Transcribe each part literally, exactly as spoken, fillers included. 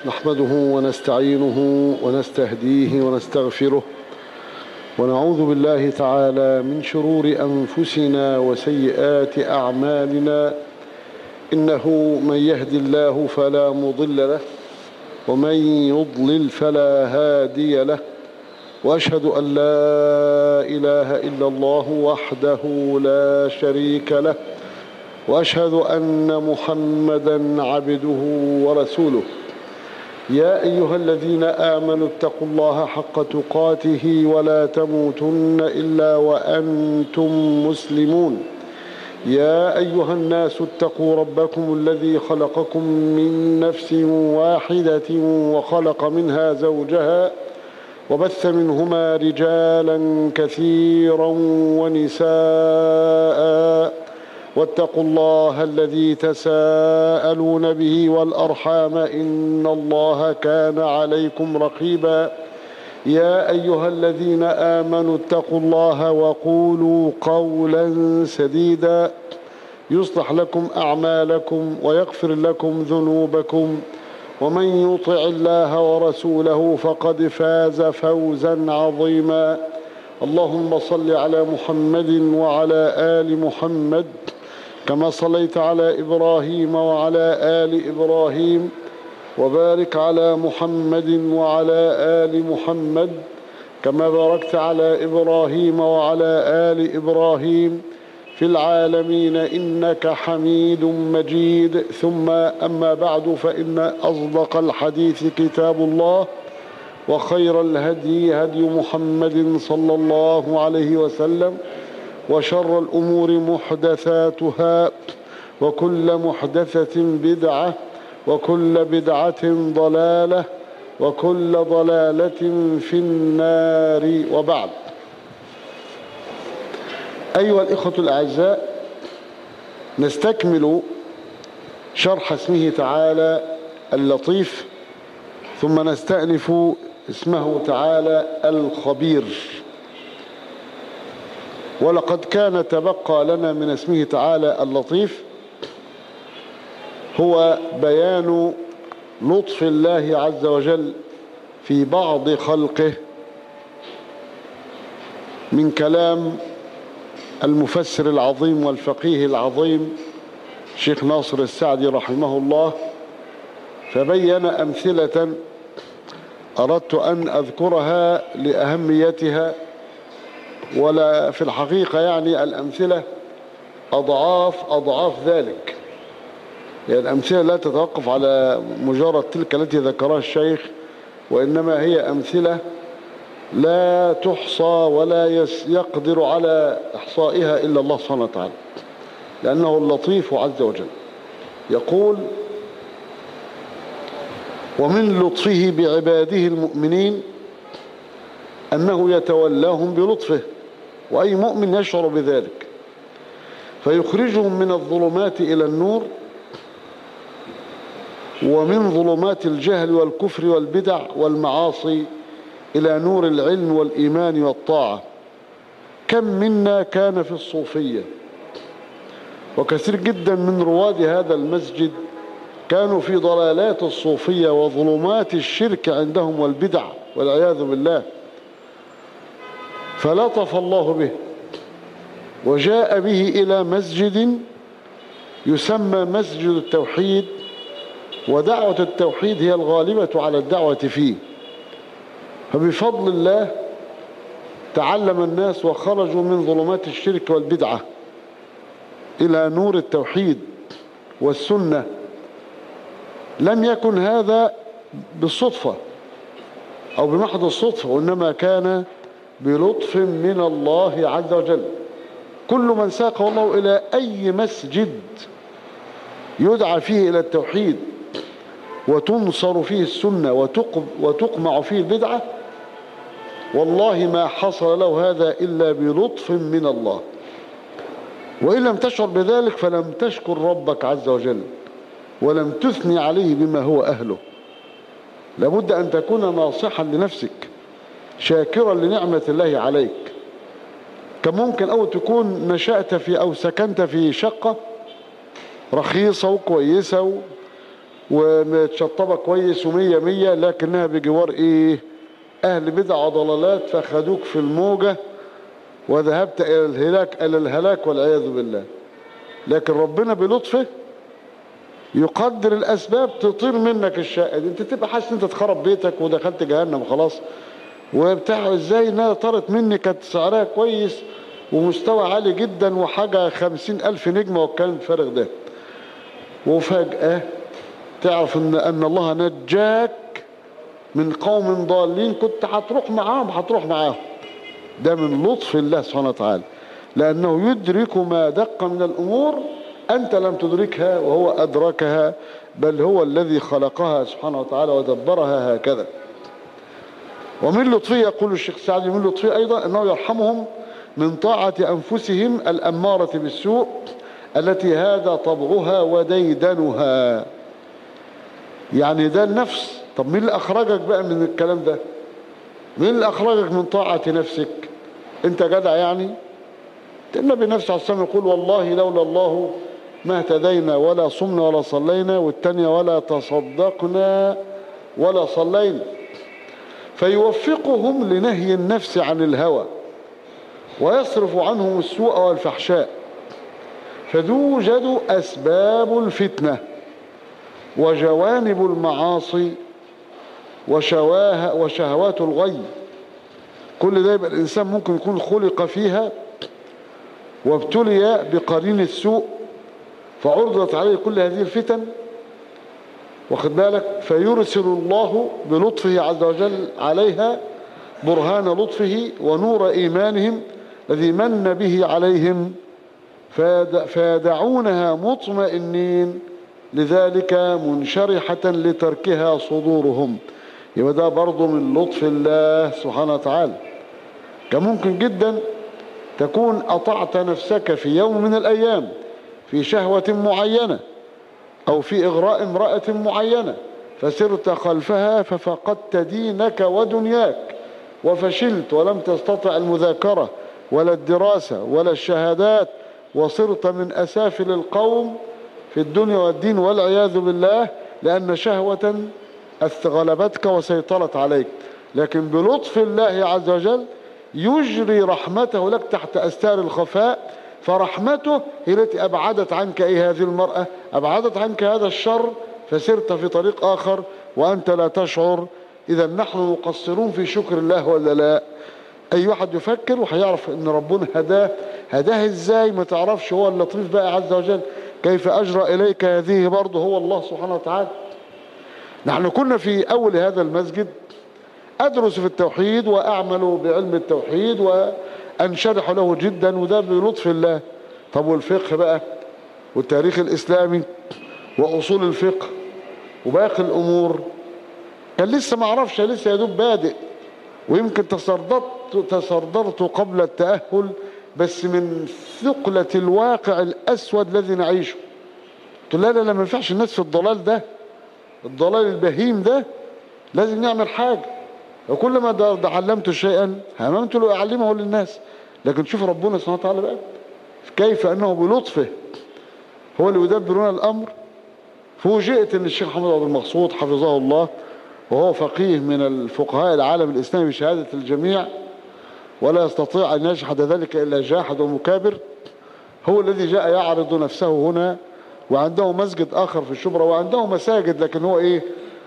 نحمده ونستعينه ونستهديه ونستغفره ونعوذ بالله تعالى من شرور أنفسنا وسيئات أعمالنا. إنه من يهد الله فلا مضل له ومن يضلل فلا هادي له، وأشهد أن لا إله إلا الله وحده لا شريك له، وأشهد أن محمدا عبده ورسوله. يا أيها الذين آمنوا اتقوا الله حق تقاته ولا تموتن إلا وأنتم مسلمون. يا أيها الناس اتقوا ربكم الذي خلقكم من نفس واحدة وخلق منها زوجها وبث منهما رجالا كثيرا ونساء، واتقوا الله الذي تساءلون به والأرحام إن الله كان عليكم رقيبا. يا أيها الذين آمنوا اتقوا الله وقولوا قولا سديدا يصلح لكم أعمالكم ويغفر لكم ذنوبكم، ومن يطع الله ورسوله فقد فاز فوزا عظيما. اللهم صل على محمد وعلى آل محمد كما صليت على إبراهيم وعلى آل إبراهيم، وبارك على محمد وعلى آل محمد كما باركت على إبراهيم وعلى آل إبراهيم في العالمين إنك حميد مجيد. ثم أما بعد، فإن أصدق الحديث كتاب الله، وخير الهدي هدي محمد صلى الله عليه وسلم، وشر الأمور محدثاتها، وكل محدثة بدعة، وكل بدعة ضلالة، وكل ضلالة في النار. وبعد، أيها الإخوة الأعزاء، نستكمل شرح اسمه تعالى اللطيف، ثم نستأنف اسمه تعالى الخبير. ولقد كان تبقى لنا من اسمه تعالى اللطيف هو بيان لطف الله عز وجل في بعض خلقه من كلام المفسر العظيم والفقيه العظيم شيخ ناصر السعدي رحمه الله، فبين أمثلة أردت أن أذكرها لأهميتها، ولا في الحقيقة يعني الأمثلة أضعاف أضعاف ذلك. يعني الأمثلة لا تتوقف على مجرد تلك التي ذكرها الشيخ، وإنما هي أمثلة لا تحصى ولا يقدر على إحصائها إلا الله سبحانه وتعالى، لأنه اللطيف عز وجل. يقول: ومن لطفه بعباده المؤمنين أنه يتولاهم بلطفه، وأي مؤمن يشعر بذلك، فيخرجهم من الظلمات إلى النور، ومن ظلمات الجهل والكفر والبدع والمعاصي إلى نور العلم والإيمان والطاعة. كم منا كان في الصوفية، وكثير جدا من رواد هذا المسجد كانوا في ضلالات الصوفية وظلمات الشرك عندهم والبدع والعياذ بالله، فلطف الله به وجاء به إلى مسجد يسمى مسجد التوحيد، ودعوة التوحيد هي الغالبة على الدعوة فيه. فبفضل الله تعلم الناس وخرجوا من ظلمات الشرك والبدعة إلى نور التوحيد والسنة. لم يكن هذا بالصدفة أو بمحض الصدفة، وإنما كان بلطف من الله عز وجل. كل من ساقه الله إلى أي مسجد يدعى فيه إلى التوحيد وتنصر فيه السنة وتقمع فيه البدعة، والله ما حصل له هذا إلا بلطف من الله. وإن لم تشعر بذلك فلم تشكر ربك عز وجل، ولم تثني عليه بما هو أهله. لابد أن تكون ناصحا لنفسك، شاكرا لنعمة الله عليك. كان ممكن أو تكون نشأت في أو سكنت في شقة رخيصة وكويسة ومتشطبة كويس ومية مية، لكنها بجوار ايه؟ اهل بدع وضلالات، فخدوك في الموجة وذهبت الى الهلاك الى الهلاك والعياذ بالله. لكن ربنا بلطفه يقدر الاسباب تطير منك الشائد، انت تبقى حاسس انت تخرب بيتك ودخلت جهنم خلاص وبتاع. ازاي انها طارت مني، كانت سعرها كويس ومستوى عالي جدا وحاجة خمسين الف نجمة وكانت فارغ ده، وفجأة تعرف ان ان الله نجاك من قوم ضالين كنت هتروح معاهم هتروح معاهم. ده من لطف الله سبحانه وتعالى، لانه يدرك ما دق من الامور انت لم تدركها وهو ادركها، بل هو الذي خلقها سبحانه وتعالى ودبرها هكذا. ومن لطفه يقول الشيخ السعدي من لطفه ايضا انه يرحمهم من طاعة انفسهم الامارة بالسوء التي هذا طبعها وديدنها. يعني ده النفس. طب مين اللي اخرجك بقى من الكلام ده؟ مين اللي اخرجك من طاعة نفسك؟ انت جدع يعني؟ النبي نفسه عليه الصلاة والسلام يقول والله لولا الله ما اهتدينا ولا صمنا ولا صلينا، والتانية ولا تصدقنا ولا صلينا. فيوفقهم لنهي النفس عن الهوى ويصرف عنهم السوء والفحشاء، فتوجد أسباب الفتنة وجوانب المعاصي وشواه وشهوات الغي. كل ده يبقى الإنسان ممكن يكون خلق فيها وابتلي بقرين السوء فعرضت عليه كل هذه الفتن، واخد بالك، فيرسل الله بلطفه عز وجل عليها برهان لطفه ونور إيمانهم الذي من به عليهم، فيدعونها مطمئنين لذلك منشرحة لتركها صدورهم. يبقى ده برضه من لطف الله سبحانه وتعالى. كان ممكن جدا تكون أطعت نفسك في يوم من الأيام في شهوة معينة أو في إغراء امرأة معينة، فسرت خلفها ففقدت دينك ودنياك وفشلت ولم تستطع المذاكرة ولا الدراسة ولا الشهادات، وصرت من أسافل القوم في الدنيا والدين والعياذ بالله، لأن شهوة غلبتك وسيطرت عليك. لكن بلطف الله عز وجل يجري رحمته لك تحت أستار الخفاء، فرحمته هي التي أبعدت عنك إيه هذه المرأة، أبعدت عنك هذا الشر، فسرت في طريق آخر وأنت لا تشعر. إذا نحن مقصرون في شكر الله ولا لا؟ أي واحد يفكر وهيعرف أن ربنا هداه. هداه إزاي؟ ما تعرفش. هو اللطيف بقى عز وجل كيف أجرى إليك هذه برضه هو الله سبحانه وتعالى. نحن كنا في أول هذا المسجد أدرس في التوحيد وأعمل بعلم التوحيد وأنشرح له جدا، وده بلطف الله. طب والفقه بقى والتاريخ الإسلامي وأصول الفقه وباقي الأمور كان لسه ما أعرفش، لسه يدوب بادئ، ويمكن تصدرت تصدرت قبل التأهل، بس من ثقلة الواقع الأسود الذي نعيشه قلت لا لا لا ما ينفعش الناس في الضلال ده، الضلال البهيم ده، لازم نعمل حاجة. وكل ما علمت شيئا هممت له أعلمه للناس. لكن شوف ربنا سبحانه وتعالى بقى كيف أنه بلطفه هو اللي يدبرون الأمر. فوجئت أن الشيخ محمد عبد المقصود حفظه الله، وهو فقيه من الفقهاء العالم الإسلامي بشهادة الجميع ولا يستطيع أن يجحد ذلك إلا جاحد ومكابر، هو الذي جاء يعرض نفسه هنا، وعنده مسجد آخر في الشبرا وعنده مساجد، لكن هو إيه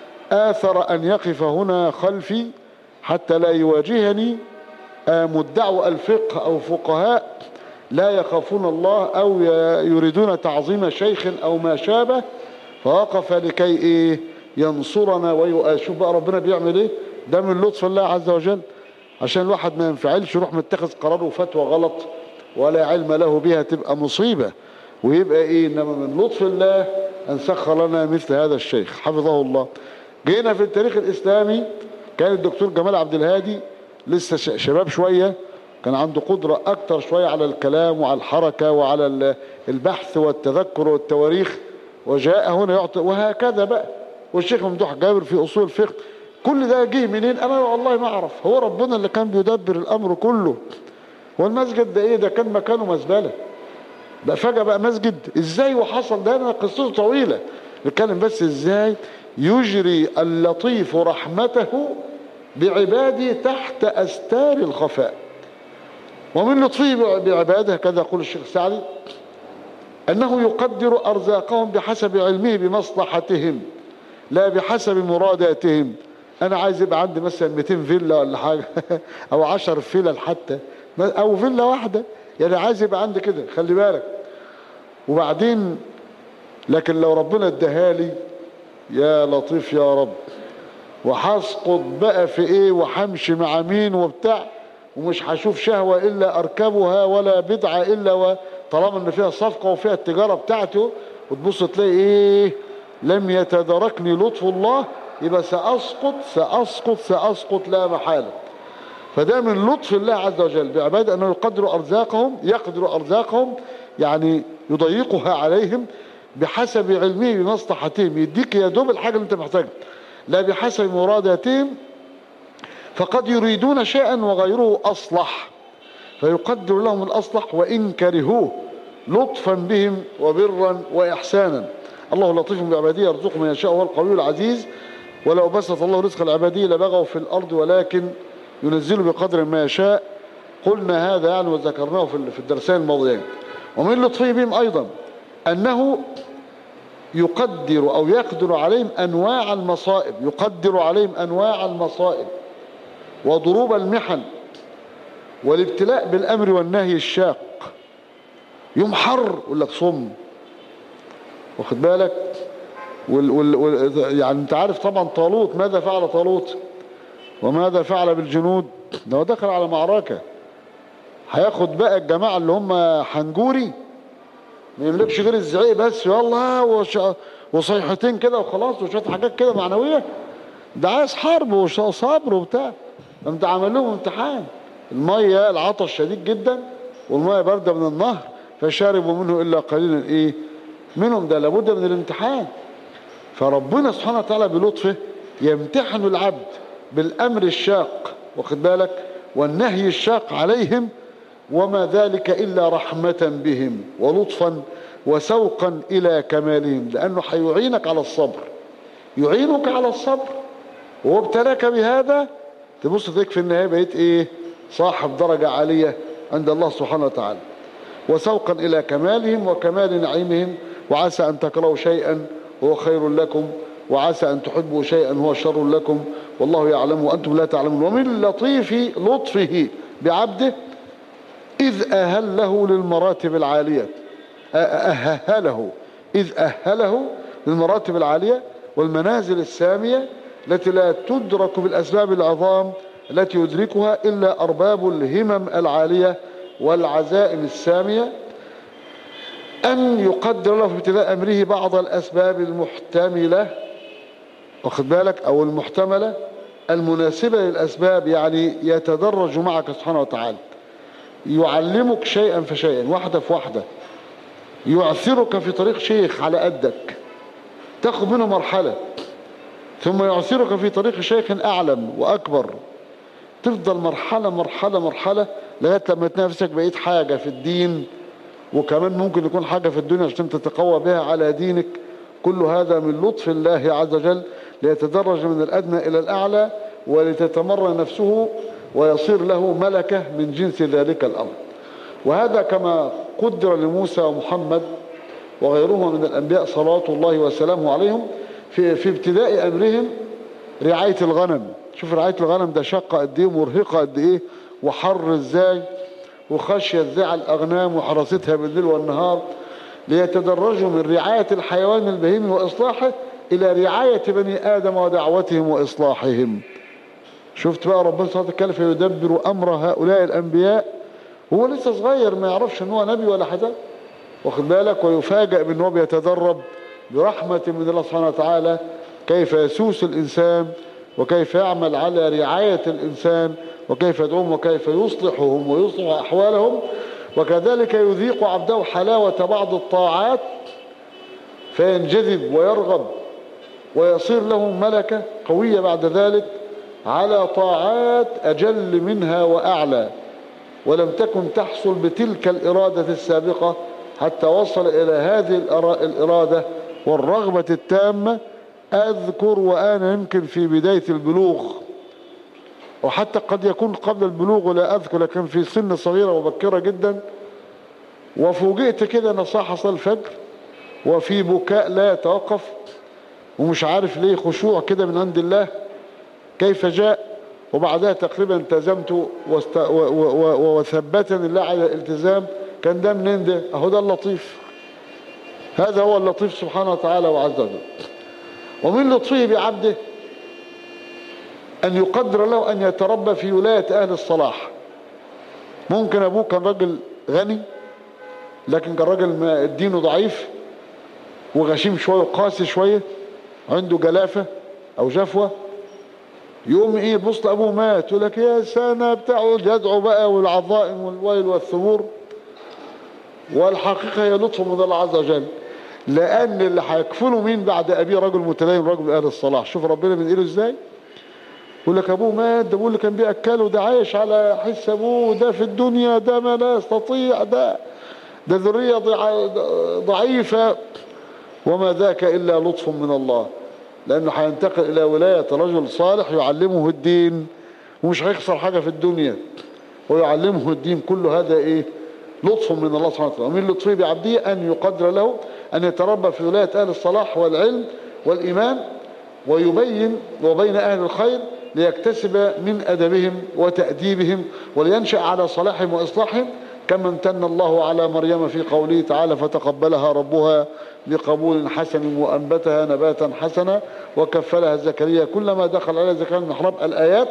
آثر أن يقف هنا خلفي حتى لا يواجهني مدعو الفقه أو فقهاء لا يخافون الله أو يريدون تعظيم شيخ أو ما شابه، فوقف لكي إيه ينصرنا ويؤاشف. بقى ربنا بيعمل إيه؟ ده من لطف الله عز وجل، عشان الواحد ما ينفعلش يروح متخذ قرار وفتوى غلط ولا علم له بها، تبقى مصيبة ويبقى إيه. إنما من لطف الله أن سخر لنا مثل هذا الشيخ حفظه الله. جينا في التاريخ الإسلامي كان الدكتور جمال عبد الهادي لسه شباب شوية، كان عنده قدرة أكتر شوية على الكلام وعلى الحركة وعلى البحث والتذكر والتواريخ، وجاء هنا يعطي وهكذا بقى. والشيخ ممدوح جابر في أصول الفقه. كل ده جه منين؟ أنا والله ما أعرف، هو ربنا اللي كان بيدبر الأمر كله. والمسجد ده إيه؟ ده كان مكانه مزبلة، ده فجأة بقى مسجد. إزاي وحصل ده؟ أنا قصته طويلة، نتكلم بس ازاي يجري اللطيف رحمته بعباده تحت أستار الخفاء. ومن لطفه بعباده كذا يقول الشيخ السعدي أنه يقدر أرزاقهم بحسب علمه بمصلحتهم لا بحسب مراداتهم. أنا عايز يبقى عندي مثلا مئتين فيلا ولا حاجة أو عشر فيلا حتى أو فيلا واحدة، يعني عايز يبقى عندي كده، خلي بالك. وبعدين لكن لو ربنا اداها لي يا لطيف يا رب، وهسقط بقى في ايه وهمشي مع مين وبتاع، ومش هشوف شهوة الا اركبها ولا بدعة الا و... طالما ان فيها صفقة وفيها التجارة بتاعته، وتبص تلاقي ايه لم يتداركني لطف الله، يبقى سأسقط سأسقط سأسقط لا محالة. فده من لطف الله عز وجل بعباده انه يقدر ارزاقهم، يقدر ارزاقهم يعني يضيقها عليهم بحسب علمه بمصلحتهم، يديك يا دوب الحاجة اللي انت محتاجها لا بحسب مراداتهم. فقد يريدون شيئا وغيره أصلح فيقدر لهم الأصلح وإن كرهوه لطفا بهم وبرا وإحسانا. الله لطيف بعباده يرزق من يشاء وهو القوي العزيز. ولو بسط الله رزق العبادية لبغوا في الأرض ولكن ينزل بقدر ما يشاء. قلنا هذا يعني وذكرناه في الدرسين الماضيين. ومن لطفه بهم أيضا أنه يقدر أو يقدر عليهم أنواع المصائب، يقدر عليهم أنواع المصائب وضروب المحن والابتلاء بالأمر والنهي الشاق. يوم حر يقول لك صم، واخد بالك؟ وال وال وال يعني انت عارف طبعا طالوت ماذا فعل طالوت وماذا فعل بالجنود. ده دخل على معركة هياخد بقى الجماعة اللي هم حنجوري، ما يملكش غير الزعيق بس يلا وصيحتين كده وخلاص وشوية حاجات كده معنوية. ده عايز حرب وصبر وبتاع. انت عمل لهم امتحان، المية العطش شديد جدا والمية باردة من النهر فشاربوا منه إلا قليلا إيه منهم. ده لابد من الامتحان. فربنا سبحانه وتعالى بلطفه يمتحن العبد بالأمر الشاق، واخد بالك، والنهي الشاق عليهم، وما ذلك إلا رحمة بهم ولطفا وسوقا إلى كمالهم، لأنه حيعينك على الصبر، يعينك على الصبر وابتلاك بهذا. تبص تلاقيك في النهاية بقيت إيه صاحب درجة عالية عند الله سبحانه وتعالى. وسوقا إلى كمالهم وكمال نعيمهم. وعسى أن تكرهوا شيئا وهو خير لكم وعسى أن تحبوا شيئا هو شر لكم والله يعلم وأنتم لا تعلمون. ومن لطيف لطفه بعبده إذ أهله للمراتب العالية، أهله إذ أهله للمراتب العالية والمنازل السامية التي لا تدرك بالأسباب العظام التي يدركها إلا أرباب الهمم العالية والعزائم السامية. أن يقدر له في ابتداء أمره بعض الأسباب المحتملة، واخد بالك، أو المحتملة المناسبة للأسباب، يعني يتدرج معك سبحانه وتعالى، يعلمك شيئا فشيئا واحدة في واحدة، يعثرك في طريق شيخ على قدك تاخذ منه مرحلة، ثم يعثرك في طريق شيخ أعلم وأكبر، تفضل مرحلة مرحلة مرحلة لغاية لما تنافسك بقيت حاجة في الدين، وكمان ممكن يكون حاجة في الدنيا عشان تتقوى بها على دينك. كل هذا من لطف الله عز وجل ليتدرج من الأدنى إلى الأعلى ولتتمرن نفسه ويصير له ملكة من جنس ذلك الأمر. وهذا كما قدر لموسى ومحمد وغيرهما من الأنبياء صلوات الله وسلامه عليهم في, في ابتداء أمرهم رعاية الغنم. شوف رعاية الغنم ده شقة قد ايه، مرهقة قد ايه، وحر ازاي، وخشية ازاي على الأغنام وحراستها بالليل والنهار، ليتدرجوا من رعاية الحيوان البهيمي وإصلاحه إلى رعاية بني آدم ودعوتهم وإصلاحهم. شفت بقى ربنا سبحانه وتعالى كيف يدبر أمر هؤلاء الأنبياء، هو لسه صغير ما يعرفش ان هو نبي ولا حاجة، واخد بالك، ويفاجأ بأنه هو بيتدرب برحمة من الله سبحانه وتعالى كيف يسوس الإنسان وكيف يعمل على رعاية الإنسان وكيف يدعوهم وكيف يصلحهم ويصلح أحوالهم. وكذلك يذيق عبده حلاوة بعض الطاعات فينجذب ويرغب ويصير له ملكة قوية بعد ذلك على طاعات أجل منها وأعلى ولم تكن تحصل بتلك الإرادة السابقة حتى وصل إلى هذه الإرادة والرغبة التامة. أذكر وأنا يمكن في بداية البلوغ، وحتى قد يكون قبل البلوغ ولا أذكر، لكن في سن صغيرة وبكرة جدا، وفوجئت كده أنا صاحي أصلي الفجر وفي بكاء لا يتوقف، ومش عارف ليه خشوع كده من عند الله كيف جاء. وبعدها تقريبا التزمت وست... و... و... و... وثبتني الله على الالتزام. كان ده منين ده؟ اهو ده اللطيف، هذا هو اللطيف سبحانه وتعالى وعز وجل. ومن لطفه بعبده أن يقدر له أن يتربى في ولاية أهل الصلاح. ممكن أبوه كان راجل غني، لكن كان راجل دينه ضعيف وغشيم شوية وقاسي شوية، عنده جلافة أو جفوة، يقوم إيه بص أبوه مات يقول لك يا سنة بتاعه يدعو بقى والعظائم والويل والثبور. والحقيقة هي لطف من الله عز وجل، لأن اللي هيكفله مين بعد أبيه؟ رجل متدين، رجل أهل الصلاح. شوف ربنا بينقله إزاي. يقول لك أبوه مات، ده أبوه اللي كان بيأكله، ده عايش على حس أبوه، ده في الدنيا ده ما لا يستطيع، ده ده ذرية ضعيفة. وما ذاك إلا لطف من الله، لأنه هينتقل إلى ولاية رجل صالح يعلمه الدين، ومش هيخسر حاجة في الدنيا ويعلمه الدين. كل هذا إيه؟ لطف من الله سبحانه وتعالى. ومن لطفه بعبده أن يقدر له أن يتربى في ولاية أهل الصلاح والعلم والإيمان، ويبين وبين أهل الخير ليكتسب من أدبهم وتأديبهم، ولينشأ على صلاحهم وإصلاحهم، كما امتن الله على مريم في قوله تعالى فتقبلها ربها بقبول حسن وأنبتها نباتا حسنا وكفلها زكريا كلما دخل عليها زكريا من المحراب، الآيات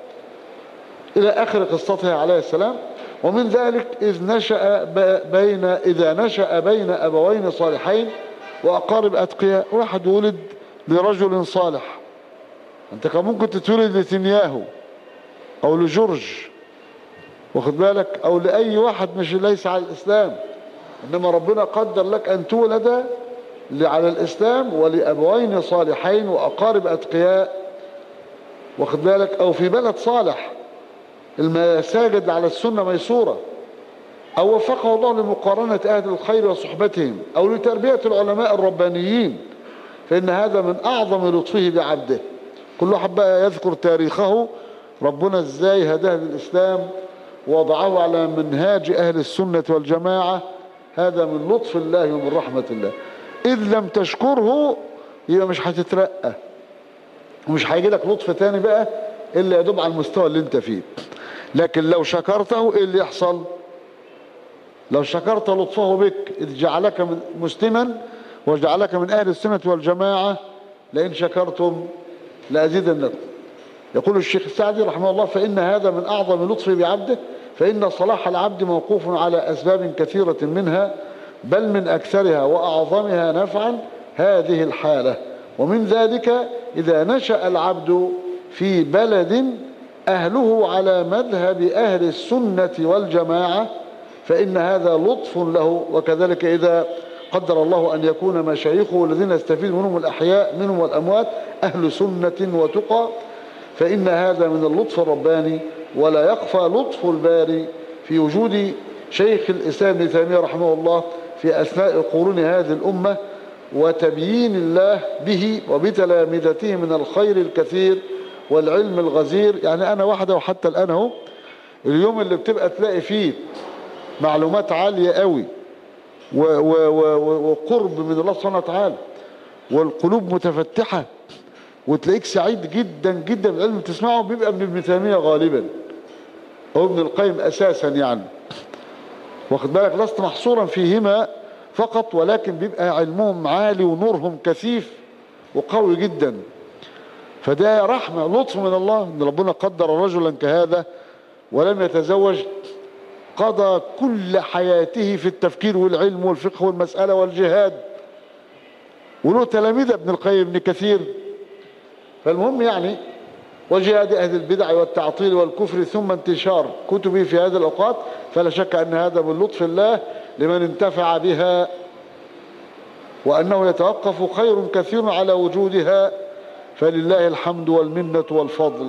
إلى آخر قصتها عليه السلام. ومن ذلك إذ نشأ بين إذا نشأ بين أبوين صالحين وأقارب أتقياء. واحد ولد لرجل صالح، أنت كان ممكن تتولد لنتنياهو أو لجورج، واخد بالك، أو لأي واحد مش ليس على الإسلام، إنما ربنا قدر لك أن تولد على الإسلام ولأبوين صالحين وأقارب أتقياء، واخد بالك، أو في بلد صالح المساجد على السنة ميسورة، أو وفقه الله لمقارنة أهل الخير وصحبتهم، أو لتربية العلماء الربانيين، فإن هذا من أعظم لطفه بعبده. كل واحد بقى يذكر تاريخه، ربنا إزاي هداه للإسلام ووضعه على منهاج أهل السنة والجماعة. هذا من لطف الله ومن رحمة الله. إذ لم تشكره يبقى مش هتترقى، ومش هيجي لك لطف تاني بقى إلا يدوب على المستوى اللي انت فيه. لكن لو شكرته ايه اللي يحصل؟ لو شكرت لطفه بك إذ جعلك مسلما وجعلك من أهل السنة والجماعة لئن شكرتم لأزيدنكم. يقول الشيخ السعدي رحمه الله فإن هذا من أعظم لطفه بعبده، فإن صلاح العبد موقوف على أسباب كثيرة منها بل من أكثرها وأعظمها نفعا هذه الحالة. ومن ذلك إذا نشأ العبد في بلد أهله على مذهب أهل السنة والجماعة فإن هذا لطف له. وكذلك إذا قدر الله أن يكون مشايخه الذين يستفيد منهم الأحياء منهم والأموات أهل سنة وتقى فإن هذا من اللطف الرباني. ولا يخفى لطف الباري في وجود شيخ الإسلام ابن تيمية رحمه الله في أثناء قرون هذه الأمة وتبيين الله به وبتلامذته من الخير الكثير والعلم الغزير. يعني أنا واحدة وحتى الآن اهو اليوم اللي بتبقى تلاقي فيه معلومات عالية قوي وقرب من الله سبحانه وتعالى والقلوب متفتحة وتلاقيك سعيد جدا جدا بالعلم تسمعه بيبقى من ابن تيمية غالبا أو ابن القيم أساسا، يعني واخد بالك، لست محصورا فيهما فقط ولكن بيبقى علمهم عالي ونورهم كثيف وقوي جدا. فده رحمة لطف من الله ان ربنا قدر رجلا كهذا ولم يتزوج، قضى كل حياته في التفكير والعلم والفقه والمسألة والجهاد، وله تلاميذ ابن القيم ابن كثير. فالمهم يعني وجهاد أهل البدع والتعطيل والكفر ثم انتشار كتبه في هذه الأوقات، فلا شك أن هذا من لطف الله لمن انتفع بها وأنه يتوقف خير كثير على وجودها، فلله الحمد والمنة والفضل.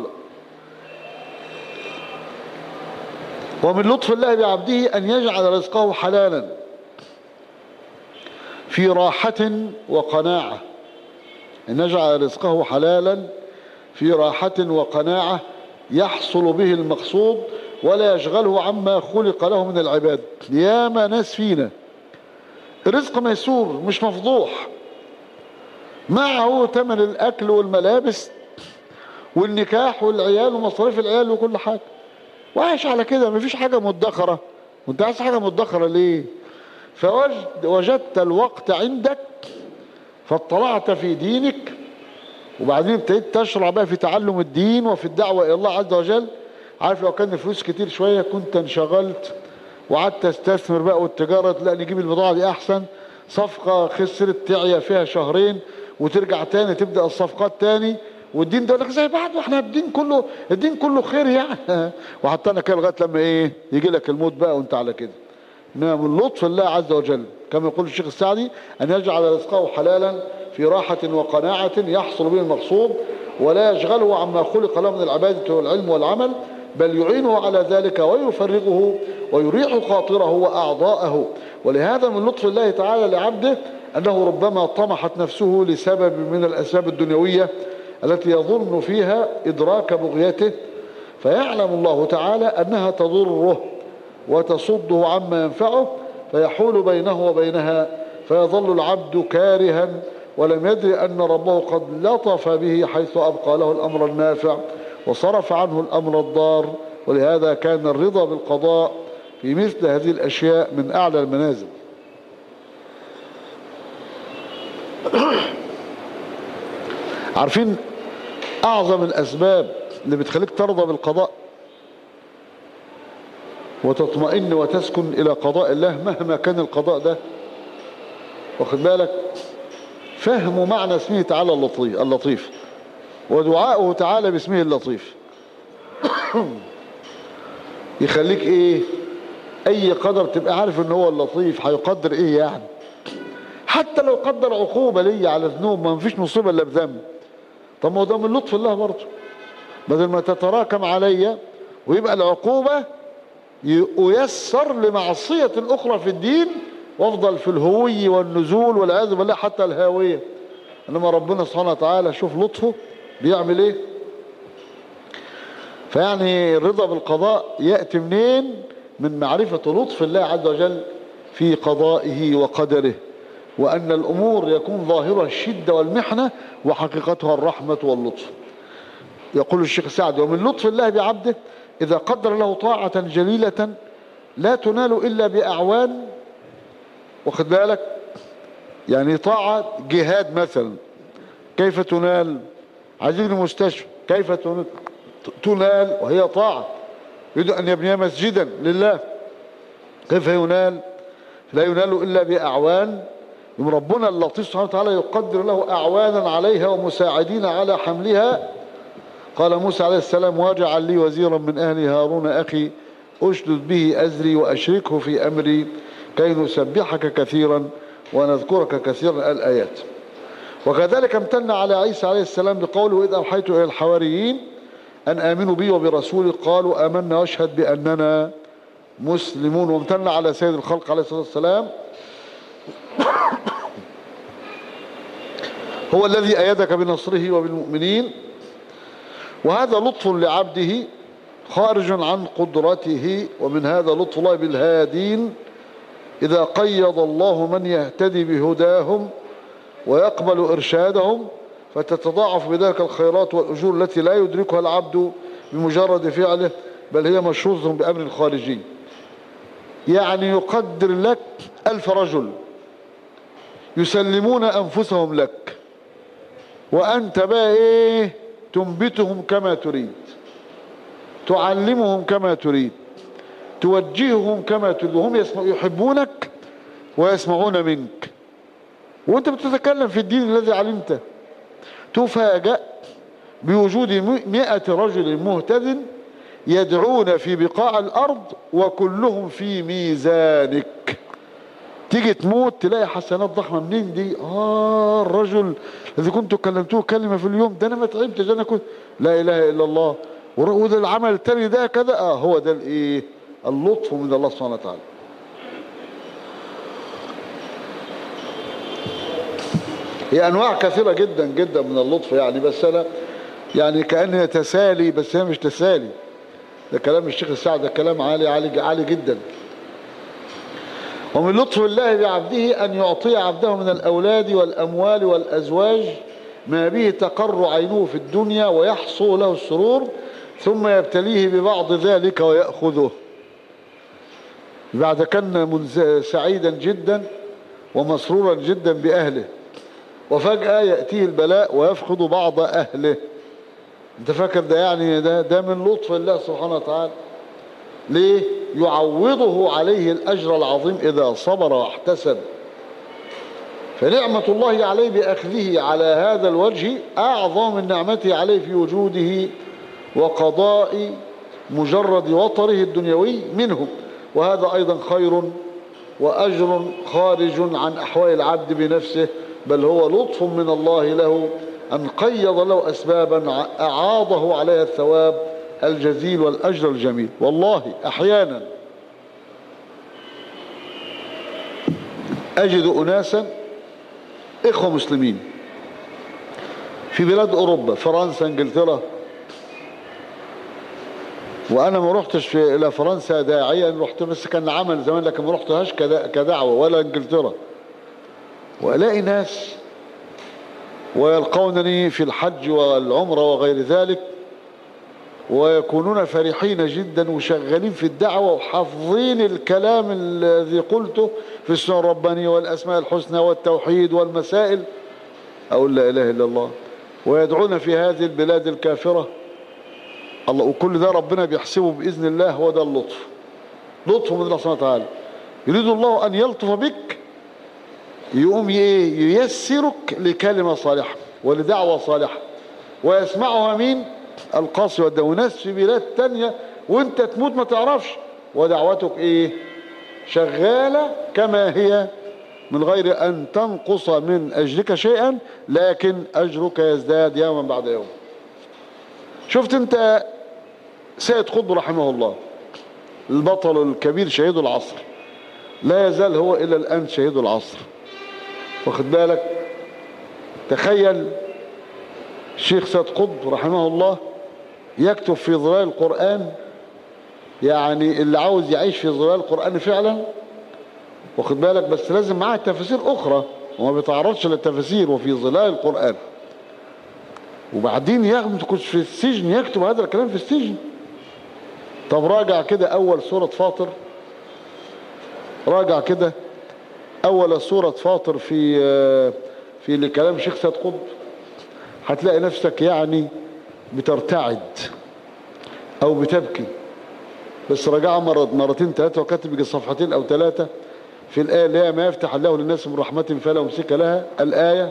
ومن لطف الله بعبده أن يجعل رزقه حلالا في راحة وقناعة، أن يجعل رزقه حلالا في راحة وقناعة يحصل به المقصود ولا يشغله عما خلق له من العباد. ياما ناس فينا الرزق ميسور مش مفضوح، معه ثمن الأكل والملابس والنكاح والعيال ومصاريف العيال وكل حاجة، وعايش على كده، مفيش حاجة مدخرة. وانت عايز حاجة مدخرة ليه؟ فوجدت الوقت عندك فاطلعت في دينك، وبعدين ابتديت تشرع بقى في تعلم الدين وفي الدعوة إلى الله عز وجل. عارف لو كان فلوس كتير شوية كنت انشغلت وقعدت استثمر بقى، والتجارة لا نجيب البضاعة دي أحسن، صفقة خسرت تعيا فيها شهرين وترجع تاني تبدأ الصفقات تاني، والدين ده لك زي بعض، واحنا الدين كله الدين كله خير يعني. وحتى انا كده لغايه لما ايه يجي لك الموت بقى وانت على كده. انما من لطف الله عز وجل كما يقول الشيخ السعدي ان يجعل رزقه حلالا في راحه وقناعه يحصل به المقصود ولا يشغله عما خلق له من العباده والعلم والعمل، بل يعينه على ذلك ويفرغه ويريح خاطره واعضاءه. ولهذا من لطف الله تعالى لعبده انه ربما طمحت نفسه لسبب من الاسباب الدنيويه التي يظن فيها إدراك بغيته، فيعلم الله تعالى أنها تضره وتصده عما ينفعه فيحول بينه وبينها، فيظل العبد كارها ولم يدري أن ربه قد لطف به حيث أبقى له الأمر النافع وصرف عنه الأمر الضار. ولهذا كان الرضا بالقضاء في مثل هذه الأشياء من أعلى المنازل. عارفين أعظم الأسباب اللي بتخليك ترضى بالقضاء وتطمئن وتسكن إلى قضاء الله مهما كان القضاء ده، واخد بالك؟ فهم معنى اسمه تعالى اللطيف اللطيف ودعاؤه تعالى باسمه اللطيف. يخليك ايه؟ اي قدر تبقى عارف ان هو اللطيف هيقدر ايه يعني. حتى لو قدر عقوبة لي على ذنوب، ما فيش مصيبة الا بذنب، طب ما هو ده من لطف الله برضه. بدل ما تتراكم عليا ويبقى العقوبة ييسر لمعصية أخرى في الدين وافضل في الهوي والنزول والعياذ بالله حتى الهاوية. انما ربنا سبحانه وتعالى شوف لطفه بيعمل ايه. فيعني الرضا بالقضاء يأتي منين؟ من معرفة لطف الله عز وجل في قضائه وقدره، وأن الأمور يكون ظاهرها الشدة والمحنة وحقيقتها الرحمة واللطف. يقول الشيخ سعد: ومن لطف الله بعبده إذا قدر له طاعة جليلة لا تنال إلا بأعوان، واخد بالك؟ يعني طاعة جهاد مثلا كيف تنال؟ عايزين المستشفى كيف تنال وهي طاعة؟ يريد أن يبني مسجدا لله كيف ينال؟ لا ينال إلا بأعوان. يوم ربنا اللطيف سبحانه وتعالى يقدر له أعوانا عليها ومساعدين على حملها. قال موسى عليه السلام: واجعل لي وزيرا من أهلي هارون أخي أشدد به أزري وأشركه في أمري كي نسبحك كثيرا ونذكرك كثيرا. الآيات. وكذلك امتن على عيسى عليه السلام بقوله: وإذ أوحيت إلى الحواريين أن آمنوا بي وبرسولي قالوا آمنا واشهد بأننا مسلمون. وامتن على سيد الخلق عليه الصلاة والسلام: هو الذي أيدك بنصره وبالمؤمنين. وهذا لطف لعبده خارج عن قدرته. ومن هذا لطف الله بالهادين إذا قيض الله من يهتدي بهداهم ويقبل إرشادهم فتتضاعف بذلك الخيرات والأجور التي لا يدركها العبد بمجرد فعله، بل هي مشروطة بأمر خارجي. يعني يقدر لك ألف رجل يسلمون أنفسهم لك، وأنت بقى إيه؟ تنبتهم كما تريد، تعلمهم كما تريد، توجههم كما تريد، وهم يحبونك ويسمعون منك، وانت بتتكلم في الدين الذي علمته. تفاجأ بوجود مئة رجل مهتد يدعون في بقاع الأرض وكلهم في ميزانك. تيجي تموت تلاقي حسنات ضخمة. منين دي؟ آه الرجل الذي كنت كلمته كلمة في اليوم ده أنا ما تعبتش، أنا كنت لا إله إلا الله، وده العمل التاني ده كذا. آه هو ده الإيه؟ اللطف من الله سبحانه وتعالى. هي أنواع كثيرة جدا جدا من اللطف يعني، بس أنا يعني كأنها تسالي، بس هي مش تسالي. ده كلام الشيخ السعد، ده كلام عالي عالي عالي جدا. ومن لطف الله بعبده أن يعطي عبده من الأولاد والأموال والأزواج ما به تقر عينه في الدنيا ويحصل له السرور، ثم يبتليه ببعض ذلك ويأخذه. بعد كان سعيدا جدا ومسرورا جدا بأهله، وفجأة يأتيه البلاء ويفقد بعض أهله. انت فاكر ده يعني ده, ده من لطف الله سبحانه وتعالى. ليه؟ يعوضه عليه الأجر العظيم إذا صبر واحتسب. فنعمة الله عليه بأخذه على هذا الوجه أعظم من نعمته عليه في وجوده وقضاء مجرد وطره الدنيوي منه، وهذا أيضا خير وأجر خارج عن أحوال العبد بنفسه، بل هو لطف من الله له أن قيض له أسبابا أعاضه عليها الثواب الجزيل والأجر الجميل. والله أحيانا أجد أناسا إخوة مسلمين في بلاد أوروبا، فرنسا، انجلترا، وأنا ما رحتش في إلى فرنسا داعيا، رحت بس كان عمل زمان، لكن ما رحتهاش كدعوة ولا انجلترا. وألاقي ناس ويلقونني في الحج والعمرة وغير ذلك، ويكونون فرحين جدا وشغالين في الدعوة وحافظين الكلام الذي قلته في السنة الربانية والأسماء الحسنى والتوحيد والمسائل، أقول لا إله إلا الله، ويدعون في هذه البلاد الكافرة الله. وكل ده ربنا بيحسبه بإذن الله. هو ده اللطف، لطف من الله سبحانه وتعالى. يريد الله أن يلطف بك، يقوم ييسرك لكلمة صالحة ولدعوة صالحة، ويسمعها مين؟ القاصي والداني. وناس في بلاد تانية وانت تموت ما تعرفش، ودعوتك ايه؟ شغالة كما هي، من غير ان تنقص من اجرك شيئا، لكن اجرك يزداد يوما بعد يوم. شفت انت سيد قطب رحمه الله، البطل الكبير شهيد العصر، لا يزال هو الى الان شهيد العصر، واخد بالك؟ تخيل الشيخ سيد قطب رحمه الله يكتب في ظلال القرآن، يعني اللي عاوز يعيش في ظلال القرآن فعلا، واخد بالك؟ بس لازم معاه تفاسير أخرى، وما بيتعرضش للتفاسير، وفي ظلال القرآن. وبعدين ياخد كنت في السجن يكتب هذا الكلام في السجن. طب راجع كده أول سورة فاطر، راجع كده أول سورة فاطر في في لكلام شيخ سيد قطب، هتلاقي نفسك يعني بترتعد او بتبكي. بس رجعها مرة مرتين ثلاثة وكاتب يجي صفحتين او ثلاثة في الآية اللي هي ما يفتح الله للناس من رحمة فلا ممسك لها، الآية،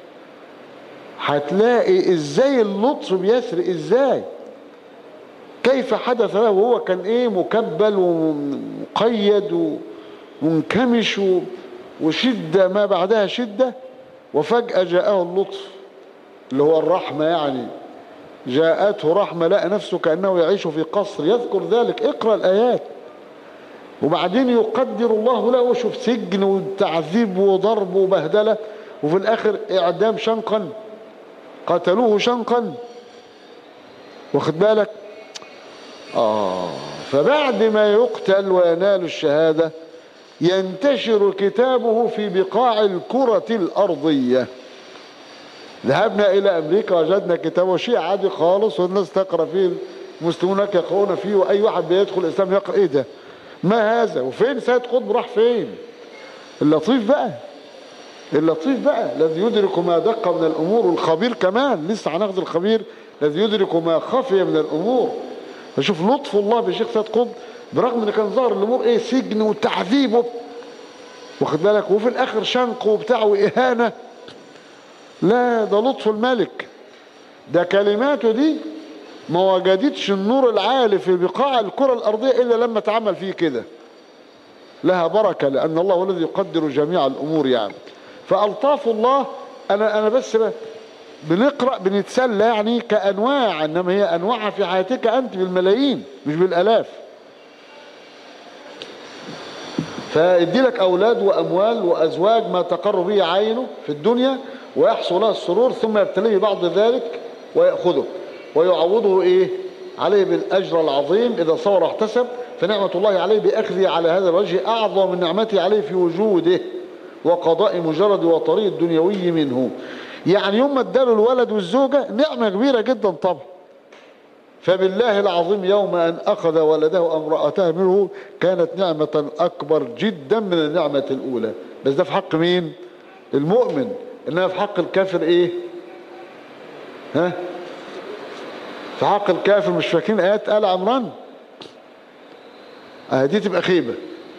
هتلاقي ازاي اللطف بيسري، ازاي كيف حدث له وهو كان ايه مكبل ومقيد ومنكمش وشدة ما بعدها شدة، وفجأة جاءه اللطف اللي هو الرحمة، يعني جاءته رحمة، لقى نفسه كأنه يعيش في قصر. يذكر ذلك، اقرأ الآيات. وبعدين يقدر الله له، شوف سجن وتعذيب وضرب وبهدلة، وفي الآخر إعدام شنقا، قتلوه شنقا، واخد بالك؟ آه فبعد ما يقتل وينال الشهادة ينتشر كتابه في بقاع الكرة الأرضية. ذهبنا إلى أمريكا وجدنا كتابه شيء عادي خالص، والناس تقرأ فيه، المسلمون يقرؤون فيه، وأي واحد بيدخل الإسلام يقرأ. إيه ده؟ ما هذا؟ وفين سيد قطب؟ راح فين؟ اللطيف بقى، اللطيف بقى الذي يدرك ما دق من الأمور، والخبير كمان، لسه هناخد الخبير الذي يدرك ما خفي من الأمور. فشوف لطف الله بشيخ سيد قطب، برغم ان كان ظاهر الامور ايه، سجن وتعذيب، واخد بالك، وفي الاخر شنق وبتاع واهانه. لا، ده لطف الملك. ده كلماته دي ما وجدتش النور العالي في بقاع الكره الارضيه الا لما اتعمل فيه كده. لها بركه، لان الله هو الذي يقدر جميع الامور يعني. فالطاف الله، انا انا بس بنقرا بنتسلى يعني كانواع، انما هي انواعها في حياتك انت بالملايين مش بالالاف. فادي لك اولاد واموال وازواج ما تقر به عينه في الدنيا، ويحصل له السرور، ثم يبتليه بعض ذلك ويأخذه ويعوضه إيه عليه بالأجر العظيم إذا صبر واحتسب. فنعمة الله عليه بأخذه على هذا الوجه أعظم من نعمته عليه في وجوده وقضاء مجرد وطريق الدنيوي منه. يعني يوم ما اداله الولد والزوجة نعمة كبيرة جدا طبعا. فبالله العظيم يوم أن أخذ ولده امرأته منه كانت نعمة أكبر جدا من النعمة الأولى. بس ده في حق مين؟ المؤمن. إنما في حق الكافر إيه؟ ها؟ في حق الكافر مش فاكرين آيات آل عمران؟ آه دي تبقى خيبة.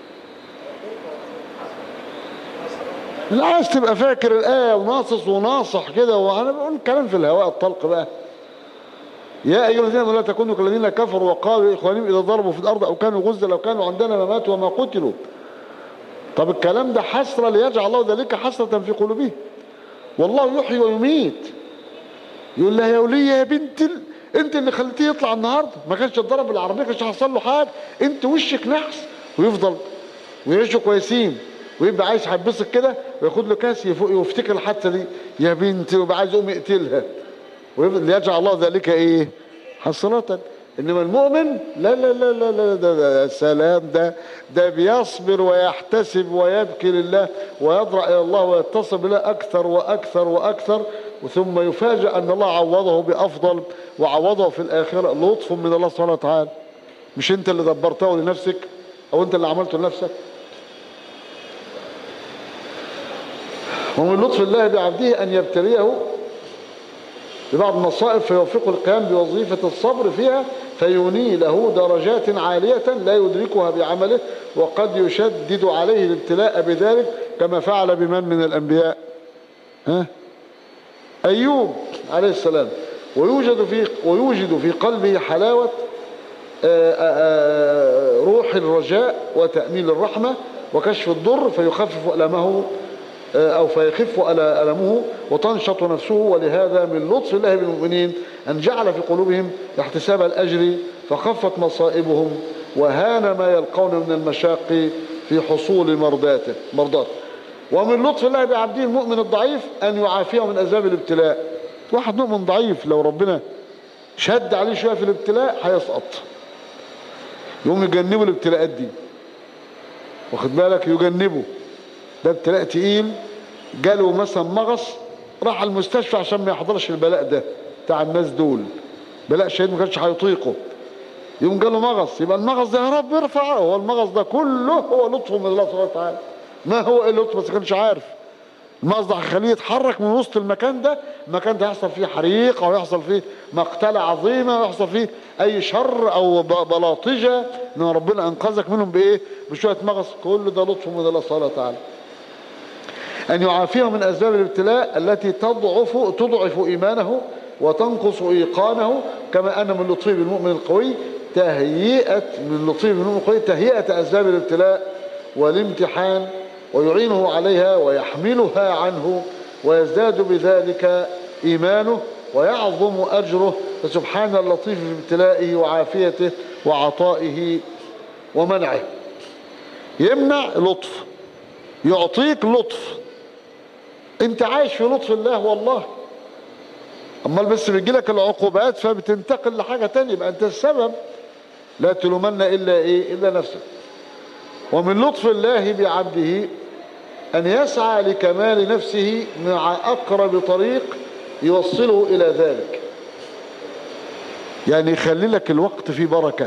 اللي عايز تبقى فاكر الآية وناصص وناصح كده، وأنا بقول كلام في الهواء الطلق بقى. يا أيها الذين آمنوا لا تكونوا كالذين كفروا وقالوا لإخوانهم إذا ضربوا في الأرض أو كانوا غزا لو كانوا عندنا ما ماتوا وما قتلوا. طب الكلام ده حسرة ليجعل الله ذلك حسرة في قلوبهم. والله يحيي ويميت. يقول لها يا ولية يا بنت ال... انت اللي خليتيه يطلع النهارده، ما كانش اتضرب بالعربيه كانش حصل له حاجه، انت وشك نحس. ويفضل ويعيشوا كويسين ويبقى عايز يحبسك كده وياخد له كاس ويفتكر الحادثه دي يا بنتي ويبقى عايز يقوم يقتلها. ليجعل الله ذلك ايه؟ حسرة. انما المؤمن لا لا لا لا لا ده, ده سلام، ده ده بيصبر ويحتسب ويبكي لله ويضرع الى الله ويتصل بالله اكثر واكثر واكثر، ثم يفاجأ ان الله عوضه بافضل وعوضه في الاخره لطف من الله سبحانه وتعالى. مش انت اللي دبرته لنفسك او انت اللي عملته لنفسك. ومن لطف الله بعبده ان يبتليه ببعض المصائب فيوفقه القيام بوظيفة الصبر فيها فيني له درجات عالية لا يدركها بعمله، وقد يشدد عليه الابتلاء بذلك كما فعل بمن من الأنبياء؟ ها؟ أيوب عليه السلام. ويوجد في ويوجد في قلبه حلاوة آآ آآ روح الرجاء وتأمين الرحمة وكشف الضر فيخفف ألمه أو فيخف ألمه وتنشط نفسه. ولهذا من لطف الله بالمؤمنين أن جعل في قلوبهم احتساب الأجر فخفت مصائبهم وهان ما يلقون من المشاق في حصول مرضاته مرضاته. ومن لطف الله بعبده المؤمن الضعيف أن يعافيه من أسباب الابتلاء. واحد مؤمن ضعيف لو ربنا شد عليه شوية في الابتلاء هيسقط، يقوم يجنبه الابتلاءات دي، واخد بالك؟ يجنبه. ده ابتلاء تقيل، جاله مثلا مغص راح المستشفى عشان ما يحضرش البلاء ده بتاع الناس دول، بلاء شديد ما كانش هيطيقه، يقوم جاله مغص. يبقى المغص ده يا رب ارفعه. هو المغص ده كله هو لطفه من الله سبحانه وتعالى. ما هو ايه اللطف؟ بس ما كانش عارف. المغص ده هيخليه يتحرك من وسط المكان ده، المكان ده هيحصل فيه حريق او يحصل فيه مقتله عظيمه او يحصل فيه اي شر او بلاطجه، ان ربنا انقذك منهم بايه؟ بشويه مغص. كل ده لطف من الله سبحانه وتعالى. أن يعافيه من أسباب الابتلاء التي تضعف تضعف إيمانه وتنقص إيقانه، كما أن من لطفه بالمؤمن القوي تهيئة من لطفه بالمؤمن القوي تهيئة أسباب الابتلاء والامتحان ويعينه عليها ويحملها عنه ويزداد بذلك إيمانه ويعظم أجره. فسبحان اللطيف في ابتلائه وعافيته وعطائه ومنعه. يمنع لطف، يعطيك لطف. انت عايش في لطف الله والله. امال بس بيجيلك العقوبات فبتنتقل لحاجه تانية، يبقى انت السبب. لا تلومن الا ايه؟ الا نفسك. ومن لطف الله بعبده ان يسعى لكمال نفسه مع اقرب طريق يوصله الى ذلك. يعني يخلي لك الوقت فيه بركه،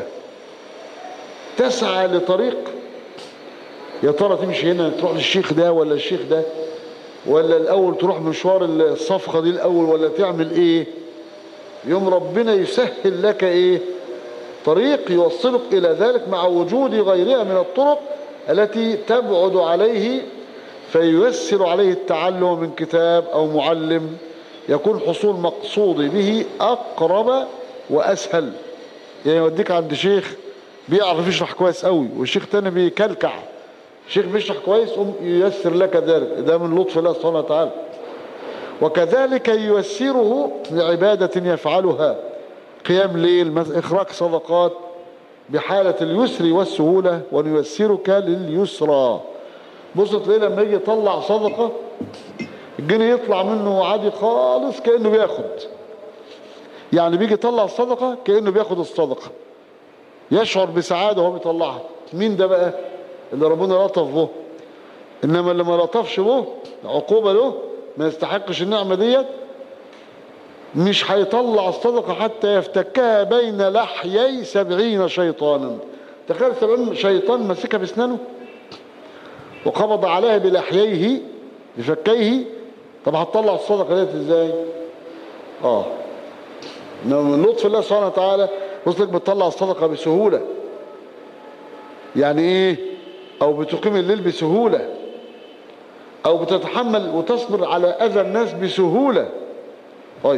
تسعى لطريق. يا ترى تمشي هنا تروح للشيخ ده ولا الشيخ ده، ولا الاول تروح مشوار الصفقه دي الاول، ولا تعمل ايه؟ يوم ربنا يسهل لك ايه؟ طريق يوصلك الى ذلك مع وجود غيرها من الطرق التي تبعد عليه، فييسر عليه التعلم من كتاب او معلم يكون حصول مقصود به اقرب واسهل. يعني يوديك عند شيخ بيعرف يشرح كويس قوي وشيخ تاني بيكلكع، شيخ بيشرح كويس قوم ييسر لك ذلك. ده من لطف الله سبحانه وتعالى. وكذلك ييسره لعبادة يفعلها، قيام ليل، إخراج صدقات، بحالة اليسر والسهولة. ونيسرك لليسرى. بص تلاقيه لما يجي يطلع صدقة الجنيه يطلع منه عادي خالص كأنه بياخد، يعني بيجي يطلع الصدقة كأنه بياخد الصدقة، يشعر بسعادة وهو بيطلعها. مين ده بقى؟ اللي ربنا لطف به. إنما اللي ما لطفش به عقوبة له، ما يستحقش النعمة ديت، مش هيطلع الصدقة حتى يفتكها بين لحيي سبعين شيطانا. تخيل سبعين شيطان مسكها باسنانه وقبض عليها بلحييه بفكيه. طب هتطلع الصدقة ديت ازاي؟ اه من لطف الله سبحانه وتعالى وصلك بتطلع الصدقة بسهولة. يعني ايه؟ او بتقيم الليل بسهولة، او بتتحمل وتصبر على اذى الناس بسهولة. طيب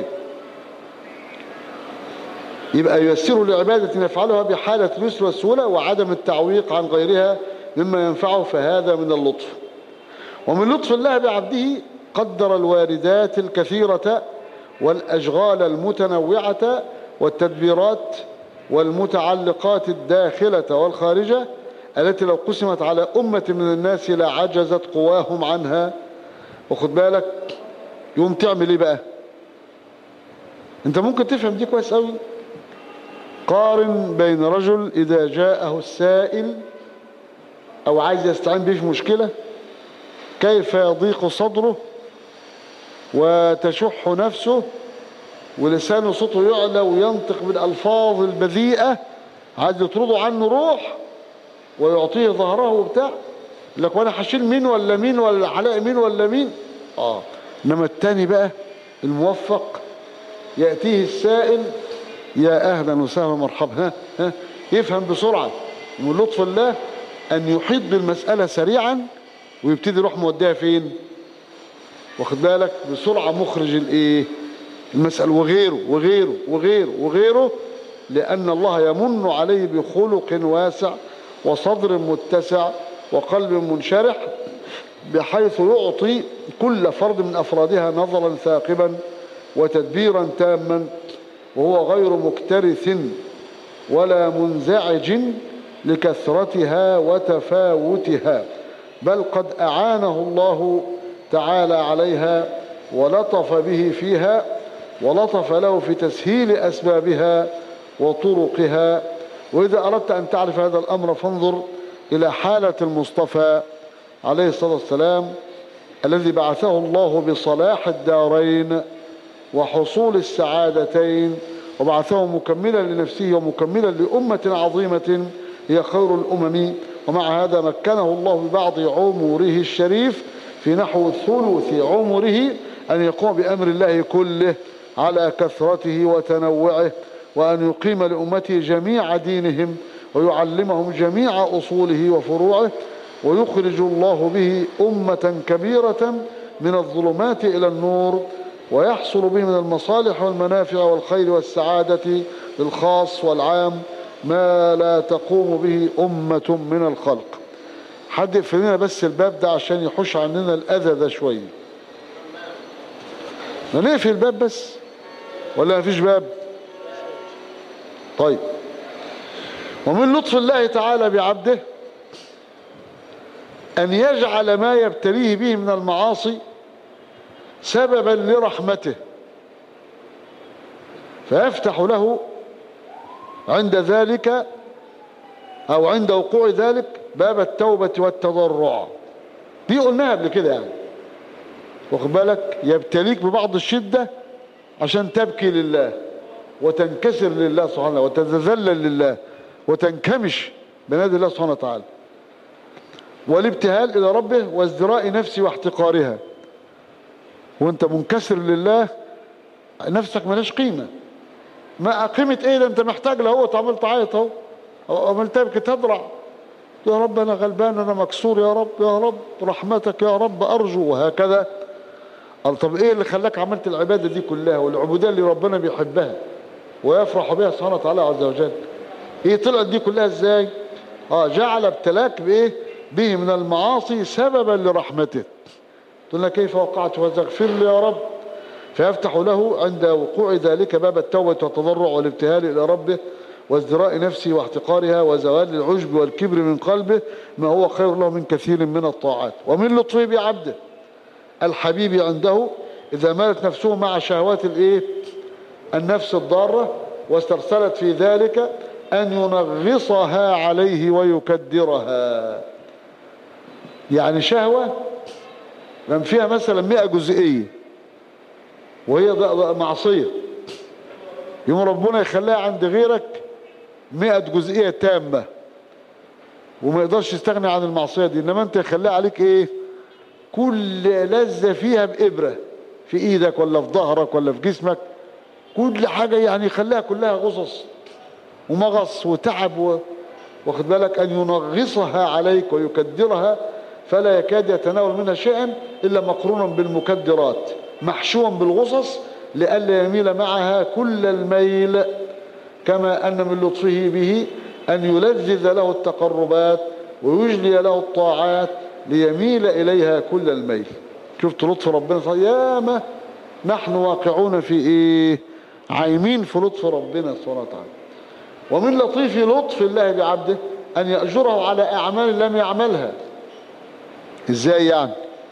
يبقى ييسر لعبادة يفعلها بحالة اليسر والسهولة وعدم التعويق عن غيرها مما ينفعه، فهذا من اللطف. ومن لطف الله بعبده قدر الواردات الكثيرة والأشغال المتنوعة والتدبيرات والمتعلقات الداخلة والخارجة التي لو قسمت على أمة من الناس لعجزت قواهم عنها. وخد بالك يوم تعمل ايه بقى؟ انت ممكن تفهم دي كويس قوي. قارن بين رجل إذا جاءه السائل أو عايز يستعين به في مشكلة كيف يضيق صدره وتشح نفسه ولسانه صوته يعلى وينطق بالألفاظ البذيئة، عايز يطرده عنه روح ويعطيه ظهره وبتاع، لك وانا هشيل مين ولا مين ولا هلاقي مين ولا مين. اه انما التاني بقى الموفق يأتيه السائل يا أهلا وسهلا مرحبا، ها ها يفهم بسرعة. ومن لطف الله أن يحيط بالمسألة سريعا ويبتدي يروح موديها فين؟ واخد بالك؟ بسرعة مخرج الايه؟ المسألة وغيره وغيره وغيره وغيره، لأن الله يمن عليه بخلق واسع وصدر متسع وقلب منشرح بحيث يعطي كل فرد من أفرادها نظرا ثاقبا وتدبيرا تاما، وهو غير مكترث ولا منزعج لكثرتها وتفاوتها، بل قد أعانه الله تعالى عليها ولطف به فيها ولطف له في تسهيل أسبابها وطرقها. وإذا أردت أن تعرف هذا الأمر فانظر إلى حالة المصطفى عليه الصلاة والسلام الذي بعثه الله بصلاح الدارين وحصول السعادتين، وبعثه مكملا لنفسه ومكملا لأمة عظيمة هي خير الأمم. ومع هذا مكنه الله ببعض عمره الشريف في نحو ثلث عمره أن يقوم بأمر الله كله على كثرته وتنوعه، وأن يقيم لأمته جميع دينهم ويعلمهم جميع أصوله وفروعه، ويخرج الله به أمة كبيرة من الظلمات إلى النور، ويحصل به من المصالح والمنافع والخير والسعادة للخاص والعام ما لا تقوم به أمة من الخلق. حد يقفل لنا بس الباب ده عشان يحوش عننا الأذى ده شوية. نقفل الباب بس ولا مفيش باب؟ طيب. ومن لطف الله تعالى بعبده أن يجعل ما يبتليه به من المعاصي سببا لرحمته، فيفتح له عند ذلك أو عند وقوع ذلك باب التوبة والتضرع. دي قلناها قبل كده يعني، واخد بالك؟ يبتليك ببعض الشدة عشان تبكي لله وتنكسر لله سبحانه وتتذلل لله وتنكمش بنادي الله سبحانه وتعالى، والابتهال إلى ربه وازدراء نفسه واحتقارها. وانت منكسر لله نفسك ملاش قيمة. ما قيمة ايه ده؟ انت محتاج له، هو عملت تعيط اهو، عملت تبكي تضرع يا رب انا غلبان انا مكسور يا رب يا رب رحمتك يا رب ارجو، وهكذا. قال طب ايه اللي خلاك عملت العبادة دي كلها والعبودية اللي ربنا بيحبها ويفرح بها سبحانه وتعالى عز وجل؟ ايه طلعت دي كلها ازاي؟ اه جعل ابتلاك بايه؟ به من المعاصي سببا لرحمته. قلنا كيف وقعت فاغفر لي يا رب، فيفتح له عند وقوع ذلك باب التوبة والتضرع والابتهال إلى ربه وازدراء نفسه واحتقارها وزوال العجب والكبر من قلبه، ما هو خير له من كثير من الطاعات. ومن لطفه بعبده الحبيب عنده إذا مالت نفسه مع شهوات الإيه؟ النفس الضارة، واسترسلت في ذلك أن ينغصها عليه ويكدرها. يعني شهوة لم فيها مثلا مئة جزئية وهي معصية، يوم ربنا يخليها عند غيرك مئة جزئية تامة وما يقدرش يستغني عن المعصية دي، إنما أنت يخليها عليك إيه؟ كل لذة فيها بإبرة في إيدك ولا في ظهرك ولا في جسمك، كل حاجة يعني يخليها كلها غصص ومغص وتعب و... واخد بالك، أن ينغصها عليك ويكدرها فلا يكاد يتناول منها شيئا إلا مقرونا بالمكدرات محشوا بالغصص لئلا يميل معها كل الميل، كما أن من لطفه به أن يلذذ له التقربات ويجلي له الطاعات ليميل إليها كل الميل. شفت لطف ربنا صلى ياما نحن واقعون في إيه؟ عايمين في لطف ربنا سبحانه وتعالى. ومن لطيف لطف الله بعبده أن يأجره على أعمال لم يعملها. إزاي يعني؟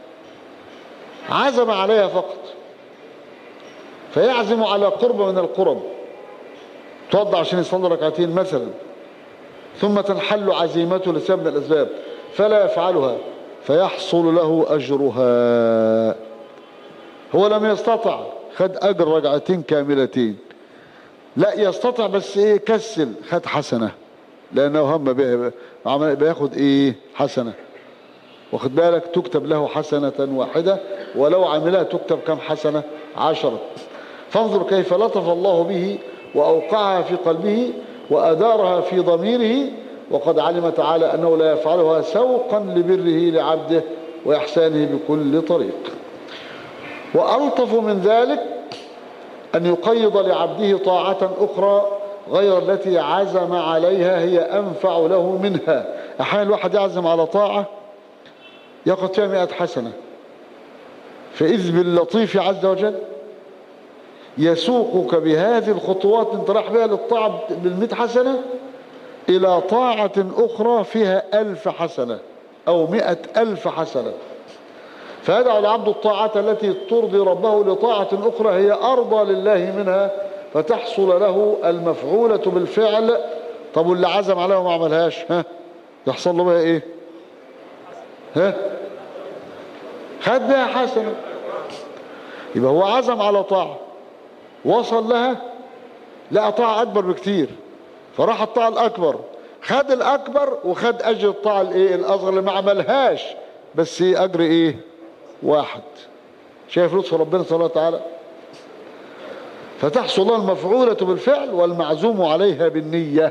عزم عليها فقط فيعزم على قرب من القرب، توضع عشان يصلي ركعتين مثلا، ثم تنحل عزيمته لسبب من الأسباب فلا يفعلها فيحصل له أجرها. هو لم يستطع خد أجر ركعتين كاملتين، لا يستطع بس إيه كسل خد حسنة لأنه هم بياخد إيه حسنة، واخد بالك، تكتب له حسنة واحدة ولو عملها تكتب كم حسنة؟ عشرة. فانظر كيف لطف الله به وأوقعها في قلبه وأدارها في ضميره، وقد علم تعالى أنه لا يفعلها سوقا لبره لعبده وإحسانه بكل طريق. وألطف من ذلك أن يقيض لعبده طاعة أخرى غير التي عزم عليها هي أنفع له منها. أحيانا الواحد يعزم على طاعة ياخد فيها مئة حسنة، فإذ باللطيف عز وجل يسوقك بهذه الخطوات انت راح بها للطاعة بالمئة حسنة إلى طاعة أخرى فيها ألف حسنة أو مئة ألف حسنة، فيدعو العبد الطاعة التي ترضي ربه لطاعة أخرى هي أرضى لله منها فتحصل له المفعولة بالفعل. طب واللي عزم عليها وما عملهاش ها يحصل له بها إيه؟ ها خد بها حسنة. يبقى هو عزم على طاعة وصل لها لقى طاعة أكبر بكتير فراح الطاعة الأكبر، خد الأكبر وخد أجر الطاعة الإيه الأصغر اللي ما عملهاش، بس إيه أجر إيه واحد. شايف لطف ربنا سبحانه وتعالى؟ فتحصل له المفعولة بالفعل والمعزوم عليها بالنية.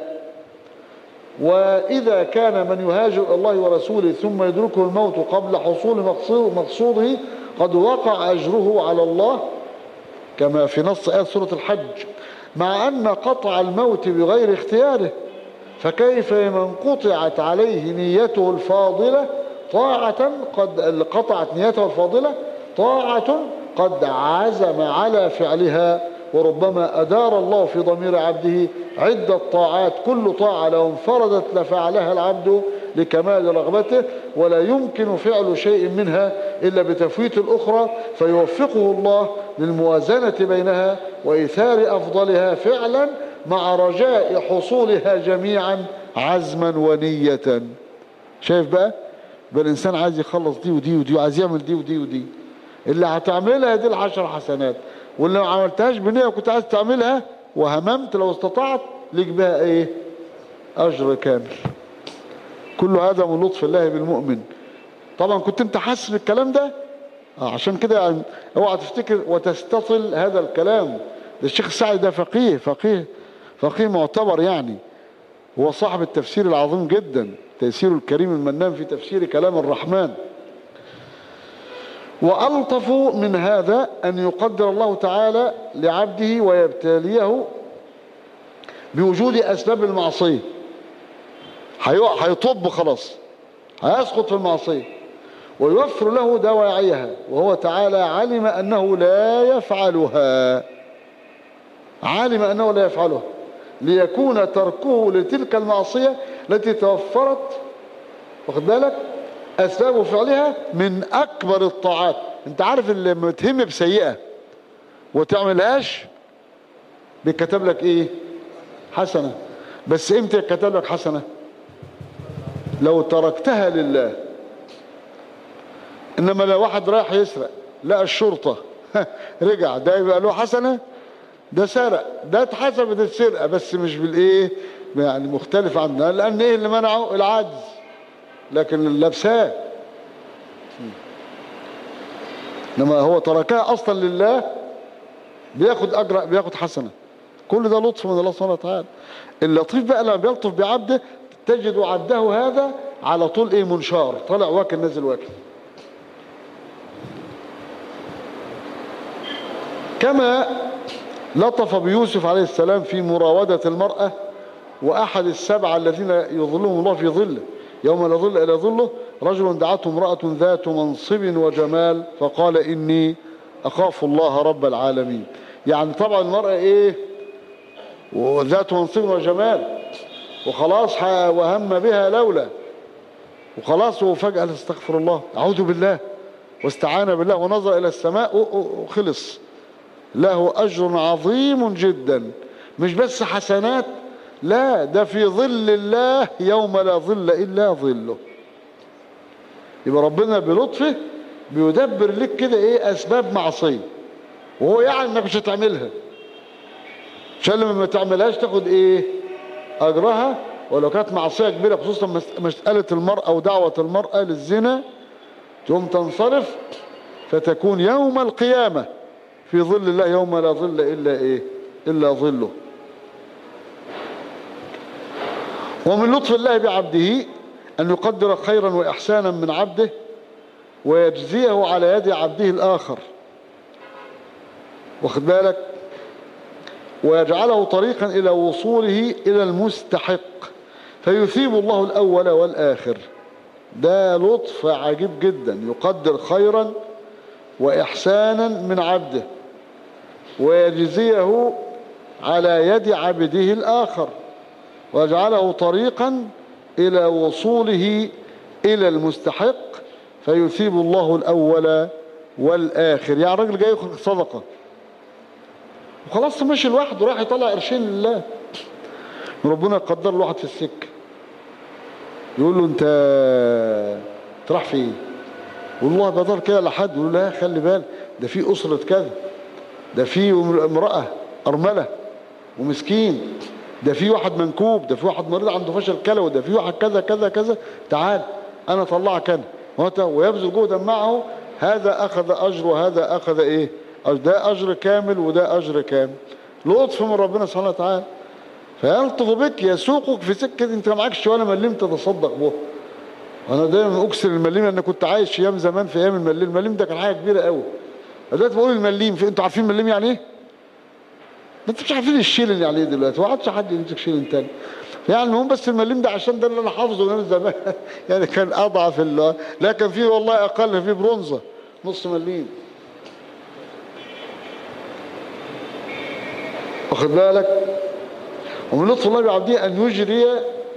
وإذا كان من يهاجر الله ورسوله ثم يدركه الموت قبل حصول مقصوده قد وقع أجره على الله كما في نص آية سورة الحج، مع أن قطع الموت بغير اختياره، فكيف من قطعت عليه نيته الفاضلة طاعة قد قطعت نيته الفاضلة طاعة قد عزم على فعلها. وربما أدار الله في ضمير عبده عدة طاعات كل طاعة لو انفردت لفعلها العبد لكمال رغبته، ولا يمكن فعل شيء منها إلا بتفويت الأخرى، فيوفقه الله للموازنة بينها وإيثار أفضلها فعلا مع رجاء حصولها جميعا عزما ونية. شايف بقى؟ بقى الإنسان عايز يخلص دي ودي ودي وعايز يعمل دي ودي ودي، اللي هتعملها دي العشر حسنات، واللي ما عملتهاش بنية وكنت عايز تعملها وهممت لو استطعت ليك بها ايه أجر كامل. كل هذا من لطف الله بالمؤمن. طبعا كنت انت حاسس بالكلام ده آه عشان كده يعني اوعى تفتكر وتستطل هذا الكلام. ده الشيخ السعدي ده فقيه فقيه فقيه معتبر، يعني هو صاحب التفسير العظيم جدا تيسير الكريم المنان في تفسير كلام الرحمن. وألطف من هذا أن يقدر الله تعالى لعبده ويبتليه بوجود أسباب المعصية. هيطب خلاص هيسقط في المعصية ويوفر له دواعيها، وهو تعالى علم أنه لا يفعلها علم أنه لا يفعلها ليكون تركه لتلك المعصية التي توفرت واخد بالك أسباب فعلها من أكبر الطاعات. انت عارف اللي متهم بسيئة وتعملهاش بيكتب لك ايه؟ حسنة. بس امتى يكتب لك حسنة؟ لو تركتها لله. انما لو واحد رايح يسرق لقى الشرطة رجع، ده يبقى له حسنة؟ ده سرق، ده اتحسبت السرقة بس مش بالايه يعني، مختلف عنها. لان ايه اللي منعه؟ العجز. لكن اللي لابساه، انما هو تركها اصلا لله بياخد اجر، بياخد حسنة. كل ده لطف من الله سبحانه وتعالى. اللطيف بقى لما بيلطف بعبده تجد عبده هذا على طول ايه؟ منشار، طالع واكل نازل واكل. كما لطف بيوسف عليه السلام في مراودة المرأة وأحد السبعة الذين يظلهم الله في ظله يوم لا ظل إلا ظله، رجل دعته امرأة ذات منصب وجمال فقال إني أخاف الله رب العالمين. يعني طبعا المرأة إيه؟ وذات منصب وجمال، وخلاص وهم بها لولا، وخلاص وفجأة استغفر الله أعوذ بالله واستعان بالله ونظر إلى السماء وخلص. له أجر عظيم جدا، مش بس حسنات، لا ده في ظل الله يوم لا ظل إلا ظله. يبقى ربنا بلطفه بيدبر لك كده ايه؟ أسباب معصية، وهو يعني انك مش هتعملها، عشان لما ما تعملهاش تاخد ايه؟ أجرها. ولو كانت معصية كبيرة، خصوصا مسألة المرأة ودعوة المرأة للزنا، تقوم تنصرف فتكون يوم القيامة في ظل الله يوم لا ظل إلا إيه؟ إلا ظله. ومن لطف الله بعبده أن يقدر خيرا وإحسانا من عبده ويجزيه على يد عبده الآخر، واخد بالك؟ ويجعله طريقا إلى وصوله إلى المستحق فيثيب الله الأول والآخر. ده لطف عجيب جدا، يقدر خيرا وإحسانا من عبده ويجزيه على يد عبده الآخر ويجعله طريقا إلى وصوله إلى المستحق فيثيب الله الأول والآخر. يعني راجل جاي يخرج صدقة وخلاص ماشي لوحده راح يطلع قرشين لله، ربنا يقدر له واحد في السكة يقول له انت تروح فين؟ والله بدار كده لحد يقول له لا خلي بالك ده في أسرة كذا، ده في امرأة أرملة ومسكين، ده في واحد منكوب، ده في واحد مريض عنده فشل كلوي، ده في واحد كذا كذا كذا، تعال أنا طلعك أنا، ويبذل جهدا معه، هذا أخذ أجر وهذا أخذ إيه؟ ده أجر كامل وده أجر كامل. لطف من ربنا سبحانه وتعالى، فيلطف بك يسوقك في سكة انت ما معكش ولا مليم تتصدق به. وانا دايما اكسر المليم، لان كنت عايش ايام زمان في ايام المليم، المليم ده كان حاجه كبيره قوي. دلوقتي بقول المليم، في انتوا عارفين المليم يعني ايه؟ ما انتوا مش عارفين الشيلن يعني ايه دلوقتي، ما عادش حد يمسك شيلن تاني. يعني المهم بس المليم ده عشان ده اللي انا حافظه من زمان يعني كان اضعف ال لكن فيه والله اقل، فيه برونزه نص مليم، واخد بالك؟ ومن لطف الله بعبده أن يجري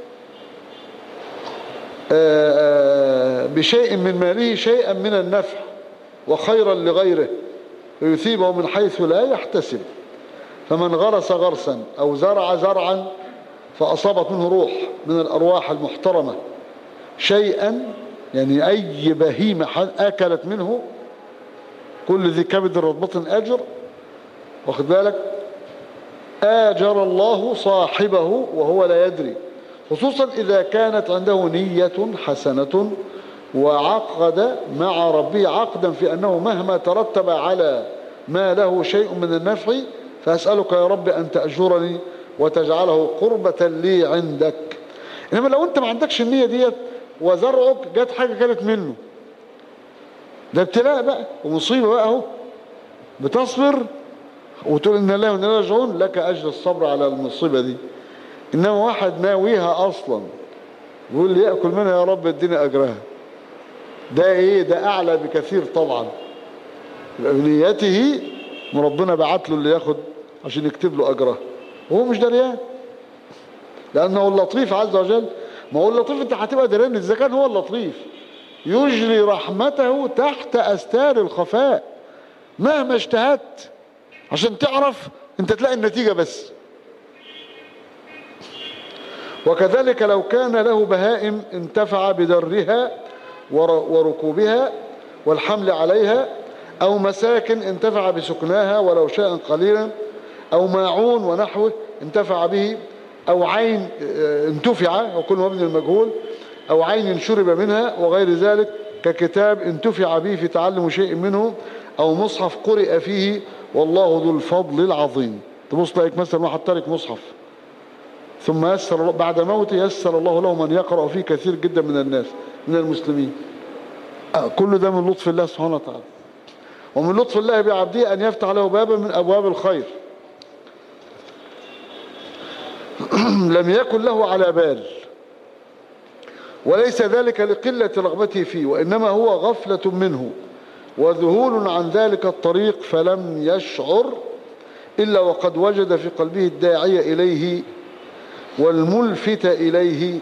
بشيء من ماله شيئا من النفع وخيرا لغيره ويثيبه من حيث لا يحتسب. فمن غرس غرسا أو زرع زرعا فأصابت منه روح من الأرواح المحترمة شيئا، يعني أي بهيمة أكلت منه، كل ذي كبد رطبة أجر، واخد بالك؟ آجر الله صاحبه وهو لا يدري، خصوصا إذا كانت عنده نية حسنة وعقد مع ربه عقدا في أنه مهما ترتب على ما له شيء من النفع فأسألك يا رب أن تأجرني وتجعله قربة لي عندك. إنما لو أنت ما عندكش النية ديت وزرعك جت حاجة كانت منه، ده ابتلاء بقى ومصيبة بقى اهو، بتصبر وتقول إن الله وإنا إليه راجعون، لك أجر الصبر على المصيبة دي. إنما واحد ناويها أصلا يقول لي يأكل منها يا رب اديني أجرها، ده إيه؟ ده أعلى بكثير طبعا. بنيته وربنا بعت له اللي ياخد عشان يكتب له أجرها وهو مش دريان، لأنه اللطيف عز وجل. ما هو اللطيف أنت هتبقى دريان إذا كان هو اللطيف، يجري رحمته تحت أستار الخفاء مهما اجتهدت عشان تعرف انت تلاقي النتيجة بس. وكذلك لو كان له بهائم انتفع بدرها وركوبها والحمل عليها، أو مساكن انتفع بسكناها ولو شيئا قليلا، أو ماعون ونحوه انتفع به، أو عين انتفع وكل مبني المجهول، أو عين شرب منها وغير ذلك، ككتاب انتفع به في تعلم شيء منه، أو مصحف قرئ فيه والله ذو الفضل العظيم. تبص لك مثلا واحد تارك مصحف ثم يسر بعد موته يسر الله له من يقرأ فيه كثير جدا من الناس من المسلمين. كل ده من لطف الله سبحانه وتعالى، ومن لطف الله بعبده أن يفتح له بابا من أبواب الخير لم يكن له على بال، وليس ذلك لقلة رغبته فيه، وإنما هو غفلة منه وذهول عن ذلك الطريق، فلم يشعر إلا وقد وجد في قلبه الداعي إليه والملفت إليه،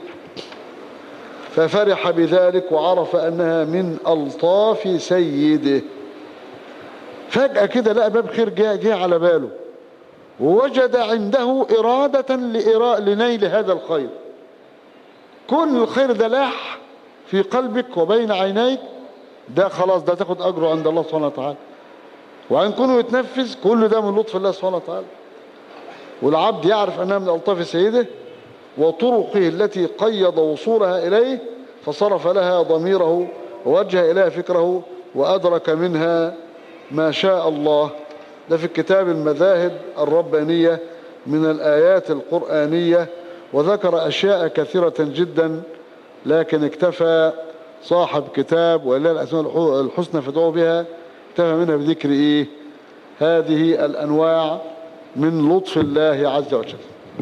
ففرح بذلك وعرف أنها من ألطاف سيده. فجأة كده لقى باب خير جاء جاء على باله، ووجد عنده إرادة لنيل هذا الخير. كل الخير ده لاح في قلبك وبين عينيك، ده خلاص ده تاخد أجره عند الله سبحانه وتعالى. وأن كونه يتنفذ كل ده من لطف الله سبحانه وتعالى. والعبد يعرف أنها من ألطاف سيده وطرقه التي قيض وصولها إليه، فصرف لها ضميره ووجه إليها فكره وأدرك منها ما شاء الله. ده في كتاب المذاهب الربانية من الآيات القرآنية، وذكر أشياء كثيرة جدا، لكن اكتفى صاحب كتاب ولله الأسماء الحسنى فادعوا بها، اكتفى منها بذكر إيه؟ هذه الأنواع من لطف الله عز وجل.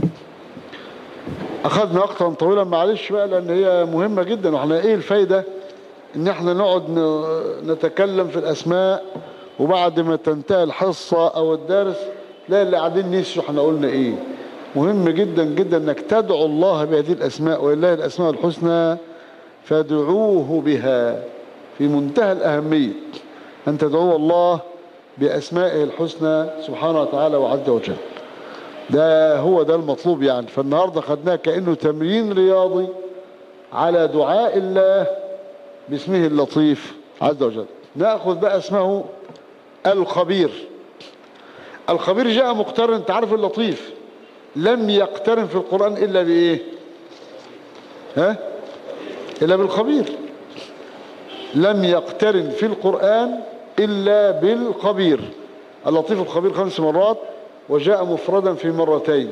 أخذنا وقتا طويلا معلش بقى لأن هي مهمة جدا، وإحنا إيه الفايدة إن إحنا نقعد نتكلم في الأسماء وبعد ما تنتهي الحصة أو الدرس تلاقي اللي قاعدين نسوا إحنا قلنا إيه. مهم جدا جدا إنك تدعو الله بهذه الأسماء، ولله الأسماء الحسنى فادعوه بها. في منتهى الأهمية أن تدعو الله بأسمائه الحسنى سبحانه وتعالى وعز وجل. ده هو ده المطلوب يعني. فالنهاردة خدناه كأنه تمرين رياضي على دعاء الله باسمه اللطيف عز وجل. نأخذ بقى اسمه الخبير. الخبير جاء مقترن، انت عارف اللطيف لم يقترن في القرآن إلا بإيه؟ ها؟ إلا بالخبير. لم يقترن في القرآن إلا بالخبير. اللطيف الخبير خمس مرات، وجاء مفردا في مرتين.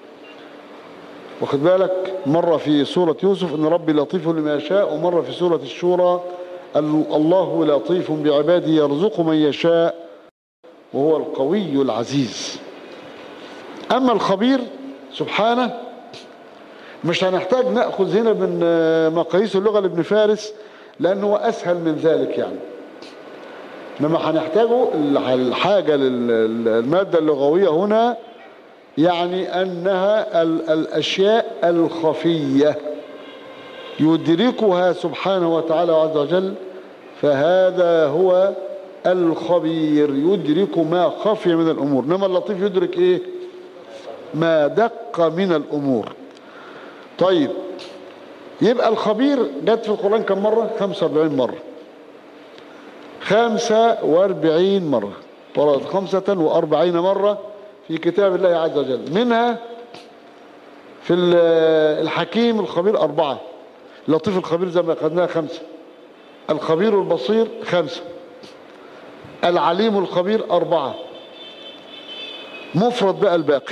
واخد بالك؟ مرة في سورة يوسف إن ربي لطيف لما يشاء، ومرة في سورة الشورى الله لطيف بعباده يرزق من يشاء وهو القوي العزيز. أما الخبير سبحانه مش هنحتاج نأخذ هنا من مقاييس اللغة لابن فارس لأنه أسهل من ذلك يعني. إنما هنحتاجه الحاجة للمادة اللغوية هنا يعني أنها الأشياء الخفية يدركها سبحانه وتعالى عز وجل، فهذا هو الخبير، يدرك ما خفي من الأمور. إنما اللطيف يدرك إيه؟ ما دق من الأمور. طيب يبقى الخبير جت في القرآن كم مرة؟ خمسة وأربعين مرة. خمسة وأربعين مرة، ورد خمسة وأربعين مرة في كتاب الله عز وجل. منها في الحكيم الخبير أربعة، اللطيف الخبير زي ما أخذناها خمسة، الخبير البصير خمسة، العليم الخبير أربعة، مفرد بقى الباقي.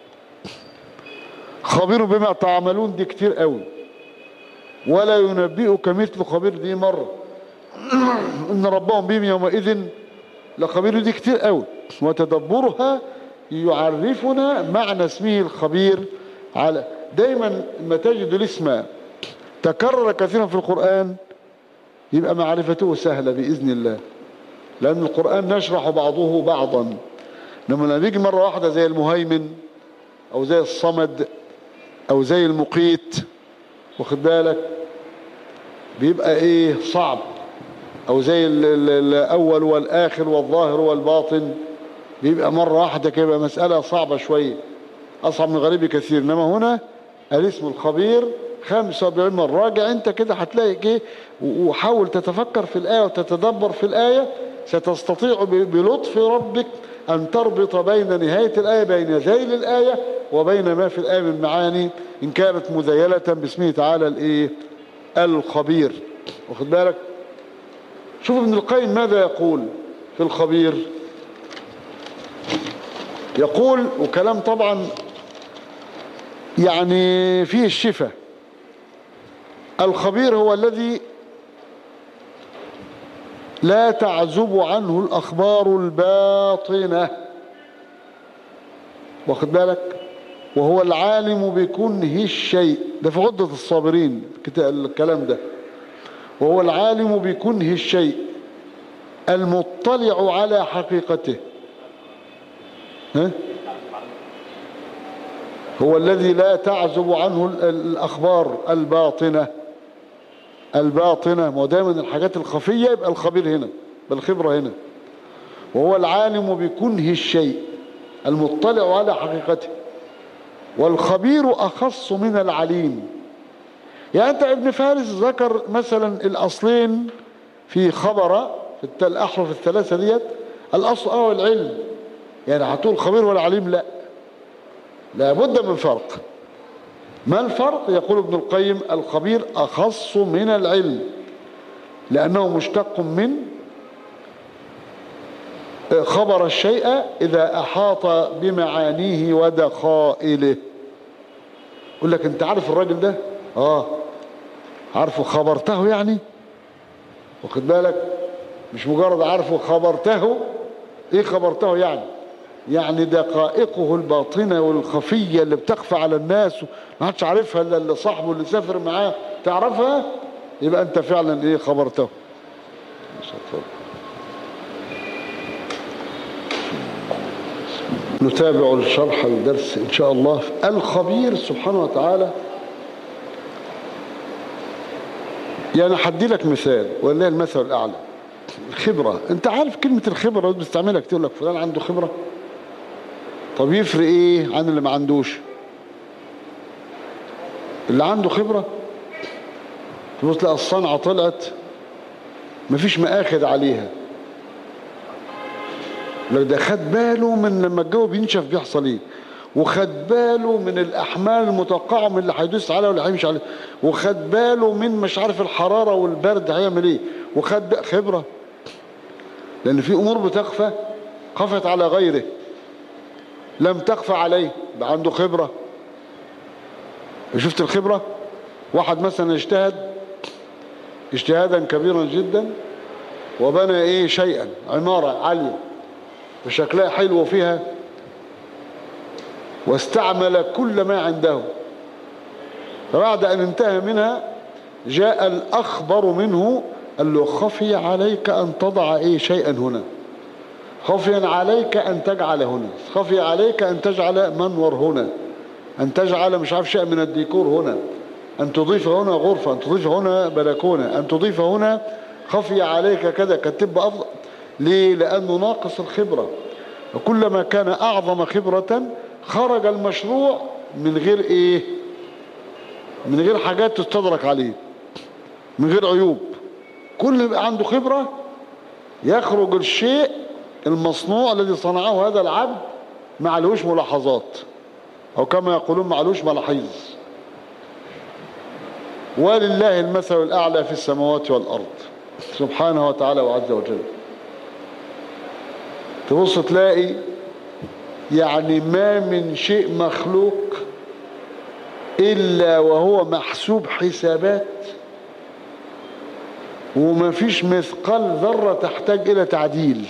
خبير بما تعملون دي كتير قوي، ولا ينبئك مثل خبير دي مرة، إن ربهم بهم يومئذ لخبير دي كتير قوي. وتدبرها يعرفنا معنى اسمه الخبير. على دايما ما تجد الاسم تكرر كثيرا في القرآن يبقى معرفته سهلة بإذن الله، لأن القرآن نشرح بعضه بعضا. لما نيجي مرة واحدة زي المهيمن أو زي الصمد أو زي المقيت، واخد بالك، بيبقى ايه صعب، او زي الاول والاخر والظاهر والباطن بيبقى مرة واحدة كده، يبقى مسألة صعبة شوية، اصعب من غريب كثير. انما هنا الاسم الخبير خمسة وأربعين مرة. راجع انت كده هتلاقي ايه، وحاول تتفكر في الآية وتتدبر في الآية، ستستطيع بلطف ربك أن تربط بين نهاية الآية، بين ذيل الآية وبين ما في الآية من معاني، إن كانت مذيلة باسمه تعالى الإيه الخبير. واخد بالك؟ شوف ابن القيم ماذا يقول في الخبير. يقول، وكلام طبعا يعني فيه الشفاء: الخبير هو الذي لا تعزب عنه الأخبار الباطنة، واخد بالك، وهو العالم بكنه الشيء. ده في عدة الصابرين الكلام ده. وهو العالم بكنه الشيء المطلع على حقيقته. ها؟ هو الذي لا تعزب عنه الأخبار الباطنة. الباطنة، ما دايما الحاجات الخفية يبقى الخبير هنا بالخبرة هنا. وهو العالم بكنه الشيء المطلع على حقيقته. والخبير أخص من العليم. يعني أنت ابن فارس ذكر مثلا الأصلين في خبر، في الأحرف الثلاثة ديت، الأصل أو العلم. يعني هتقول خبير ولا عليم؟ لا، لابد من فرق. ما الفرق؟ يقول ابن القيم: الخبير أخص من العلم، لأنه مشتق من خبر الشيء إذا أحاط بمعانيه ودخائله. يقول لك: أنت عارف الراجل ده؟ آه عارفه، خبرته يعني، واخد بالك، مش مجرد عارفه، خبرته. إيه خبرته يعني؟ يعني دقائقه الباطنة والخفية اللي بتخفى على الناس ما حدش عارفها الا اللي صاحبه اللي سافر معاه تعرفها، يبقى انت فعلا ايه خبرته. نتابع الشرح الدرس ان شاء الله. الخبير سبحانه وتعالى، يعني حدي لك مثال ولله المثل الاعلى. الخبرة، انت عارف كلمة الخبرة بتستعملها كتير، لك فلان عنده خبرة. طب يفرق ايه عن اللي ما عندوش؟ اللي عنده خبرة تبص تلاقي الصنعة طلعت مفيش مآخذ عليها، لو ده خد باله من لما الجو بينشف بيحصل ايه، وخد باله من الأحمال المتوقعة من اللي هيدوس عليها واللي هيمشي عليها، وخد باله من مش عارف الحرارة والبرد هيعمل ايه، وخد خبرة. لأن في أمور بتخفى، خفت على غيره لم تخفى عليه، يبقى عنده خبرة. شفت الخبرة؟ واحد مثلا اجتهد اجتهادا كبيرا جدا وبنى ايه شيئا، عمارة عالية وشكلها حلو فيها، واستعمل كل ما عنده، فبعد ان انتهى منها جاء الأخبر منه قال له: خفي عليك أن تضع ايه شيئا هنا، خفي عليك أن تجعل هنا، خفي عليك أن تجعل منور هنا، أن تجعل مش عارف شيء من الديكور هنا، أن تضيف هنا غرفة، أن تضيف هنا بلكونة، أن تضيف هنا، خفي عليك كذا، كانت تبقى أفضل. ليه؟ لأنه ناقص الخبرة. وكلما كان أعظم خبرة خرج المشروع من غير إيه؟ من غير حاجات تستدرك عليه، من غير عيوب. كل ما يبقى عنده خبرة يخرج الشيء المصنوع الذي صنعه هذا العبد معلوش ملاحظات، أو كما يقولون معلوش ملاحظ. ولله المثل الأعلى في السماوات والأرض سبحانه وتعالى وعز وجل. تبص تلاقي يعني ما من شيء مخلوق إلا وهو محسوب حسابات، وما فيش مثقال ذرة تحتاج إلى تعديل،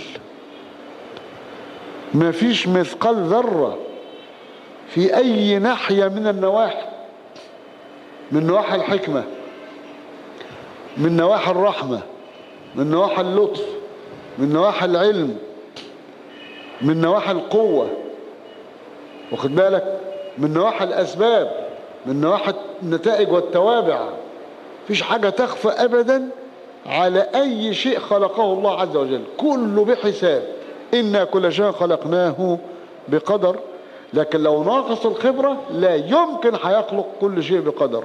ما فيش مثقال ذرة في أي ناحية من النواحي، من نواحي الحكمة، من نواحي الرحمة، من نواحي اللطف، من نواحي العلم، من نواحي القوة، واخد بالك، من نواحي الأسباب، من نواحي النتائج والتوابع، مفيش حاجة تخفى أبدا على أي شيء خلقه الله عز وجل، كله بحساب. إنا كل شيء خلقناه بقدر. لكن لو ناقص الخبرة لا يمكن هيخلق كل شيء بقدر.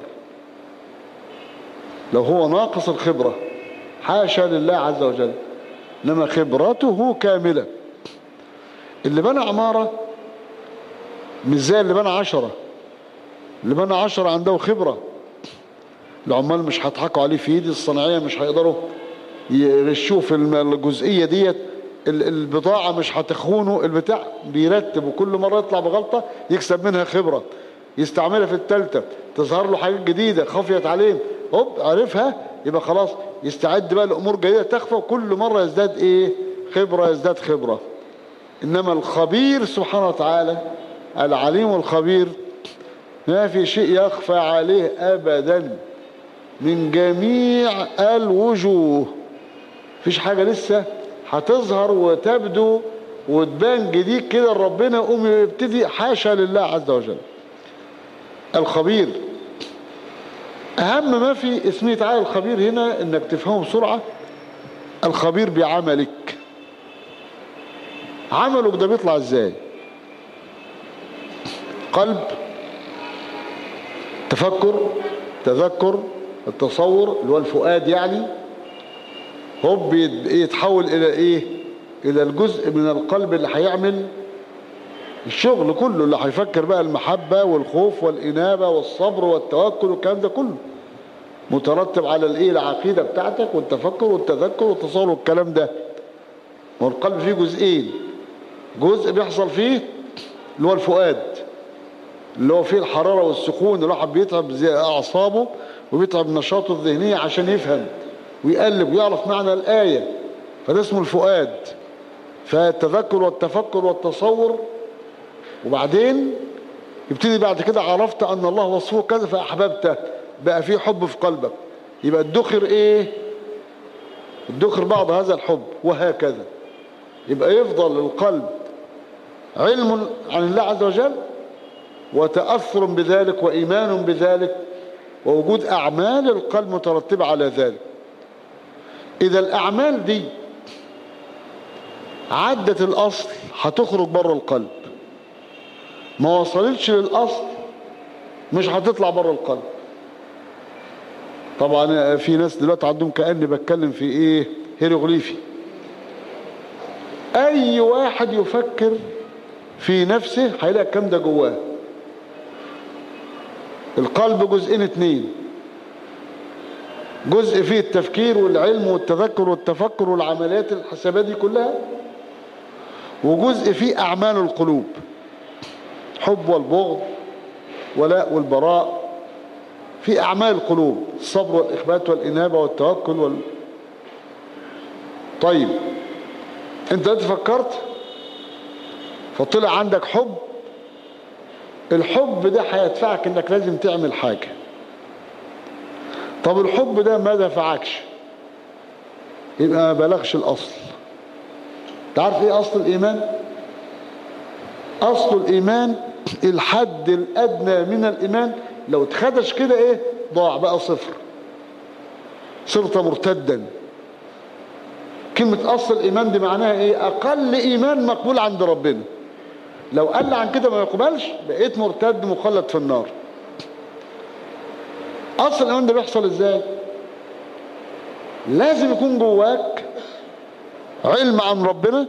لو هو ناقص الخبرة حاشا لله عز وجل، إنما خبرته كاملة. اللي بنى عمارة مش زي اللي بنى عشرة. اللي بنى عشرة عنده خبرة. العمال مش هيضحكوا عليه في ايدي الصناعية، مش هيقدروا يغشوه في الجزئية ديت. البضاعة مش هتخونه، البتاع بيرتب، وكل مرة يطلع بغلطة يكسب منها خبرة، يستعملها في التالتة، تظهر له حاجات جديدة خفيت عليه، هوب عرفها، يبقى خلاص يستعد بقى لأمور جديدة تخفى، وكل مرة يزداد ايه؟ خبرة، يزداد خبرة. إنما الخبير سبحانه وتعالى، العليم الخبير، ما في شيء يخفى عليه أبدا من جميع الوجوه. مفيش حاجة لسه هتظهر وتبدو وتبان جديد كده ربنا يقوم يبتدي، حاشا لله عز وجل. الخبير أهم ما في اسمه تعالى الخبير هنا إنك تفهمه بسرعة. الخبير بعملك. عملك ده بيطلع ازاي؟ قلب، تفكر، تذكر، التصور اللي هو الفؤاد يعني، هو يتحول الى ايه؟ الى الجزء من القلب اللي هيعمل الشغل كله، اللي هيفكر بقى المحبة والخوف والإنابة والصبر والتوكل والكلام ده كله مترتب على الايه؟ العقيدة بتاعتك والتفكر والتذكر والتصور والكلام ده. والقلب فيه جزئين، جزء بيحصل فيه اللي هو الفؤاد، اللي هو فيه الحرارة والسخون، الواحد بيتعب زي أعصابه وبيتعب نشاطه الذهنية عشان يفهم ويقلب ويعرف معنى الآية، فده اسمه الفؤاد. فالتذكر والتفكر والتصور، وبعدين يبتدي بعد كده عرفت أن الله وصفه كذا فأحببته، بقى فيه حب في قلبك، يبقى الدخر إيه؟ الدخر بعض هذا الحب، وهكذا. يبقى يفضل القلب علم عن الله عز وجل وتأثر بذلك وإيمان بذلك ووجود أعمال القلب مترتبة على ذلك. إذا الأعمال دي عدت الأصل هتخرج بره القلب، ما وصلتش للأصل مش هتطلع بره القلب. طبعا في ناس دلوقتي عندهم كأني بتكلم في إيه؟ هيروغليفي. أي واحد يفكر في نفسه هيلاقي الكلام ده جواه. القلب جزئين اتنين، جزء فيه التفكير والعلم والتذكر والتفكر والعمليات الحسابية دي كلها، وجزء فيه أعمال القلوب، حب والبغض، ولاء والبراء، في أعمال القلوب، الصبر والإخبات والإنابة والتوكل وال... طيب انت فكرت فطلع عندك حب، الحب ده هيدفعك انك لازم تعمل حاجة. طب الحب ده ما دفعكش، يبقى ما بلغش الأصل. تعرف ايه أصل الإيمان؟ أصل الإيمان الحد الأدنى من الإيمان، لو اتخدش كده ايه؟ ضاع، بقى صفر، صرت مرتدا. كلمة أصل الإيمان دي معناها ايه؟ أقل إيمان مقبول عند ربنا. لو قل عن كده ما يقبلش، بقيت مرتد مخلد في النار. أصل الإيمان ده بيحصل ازاي؟ لازم يكون جواك علم عن ربنا،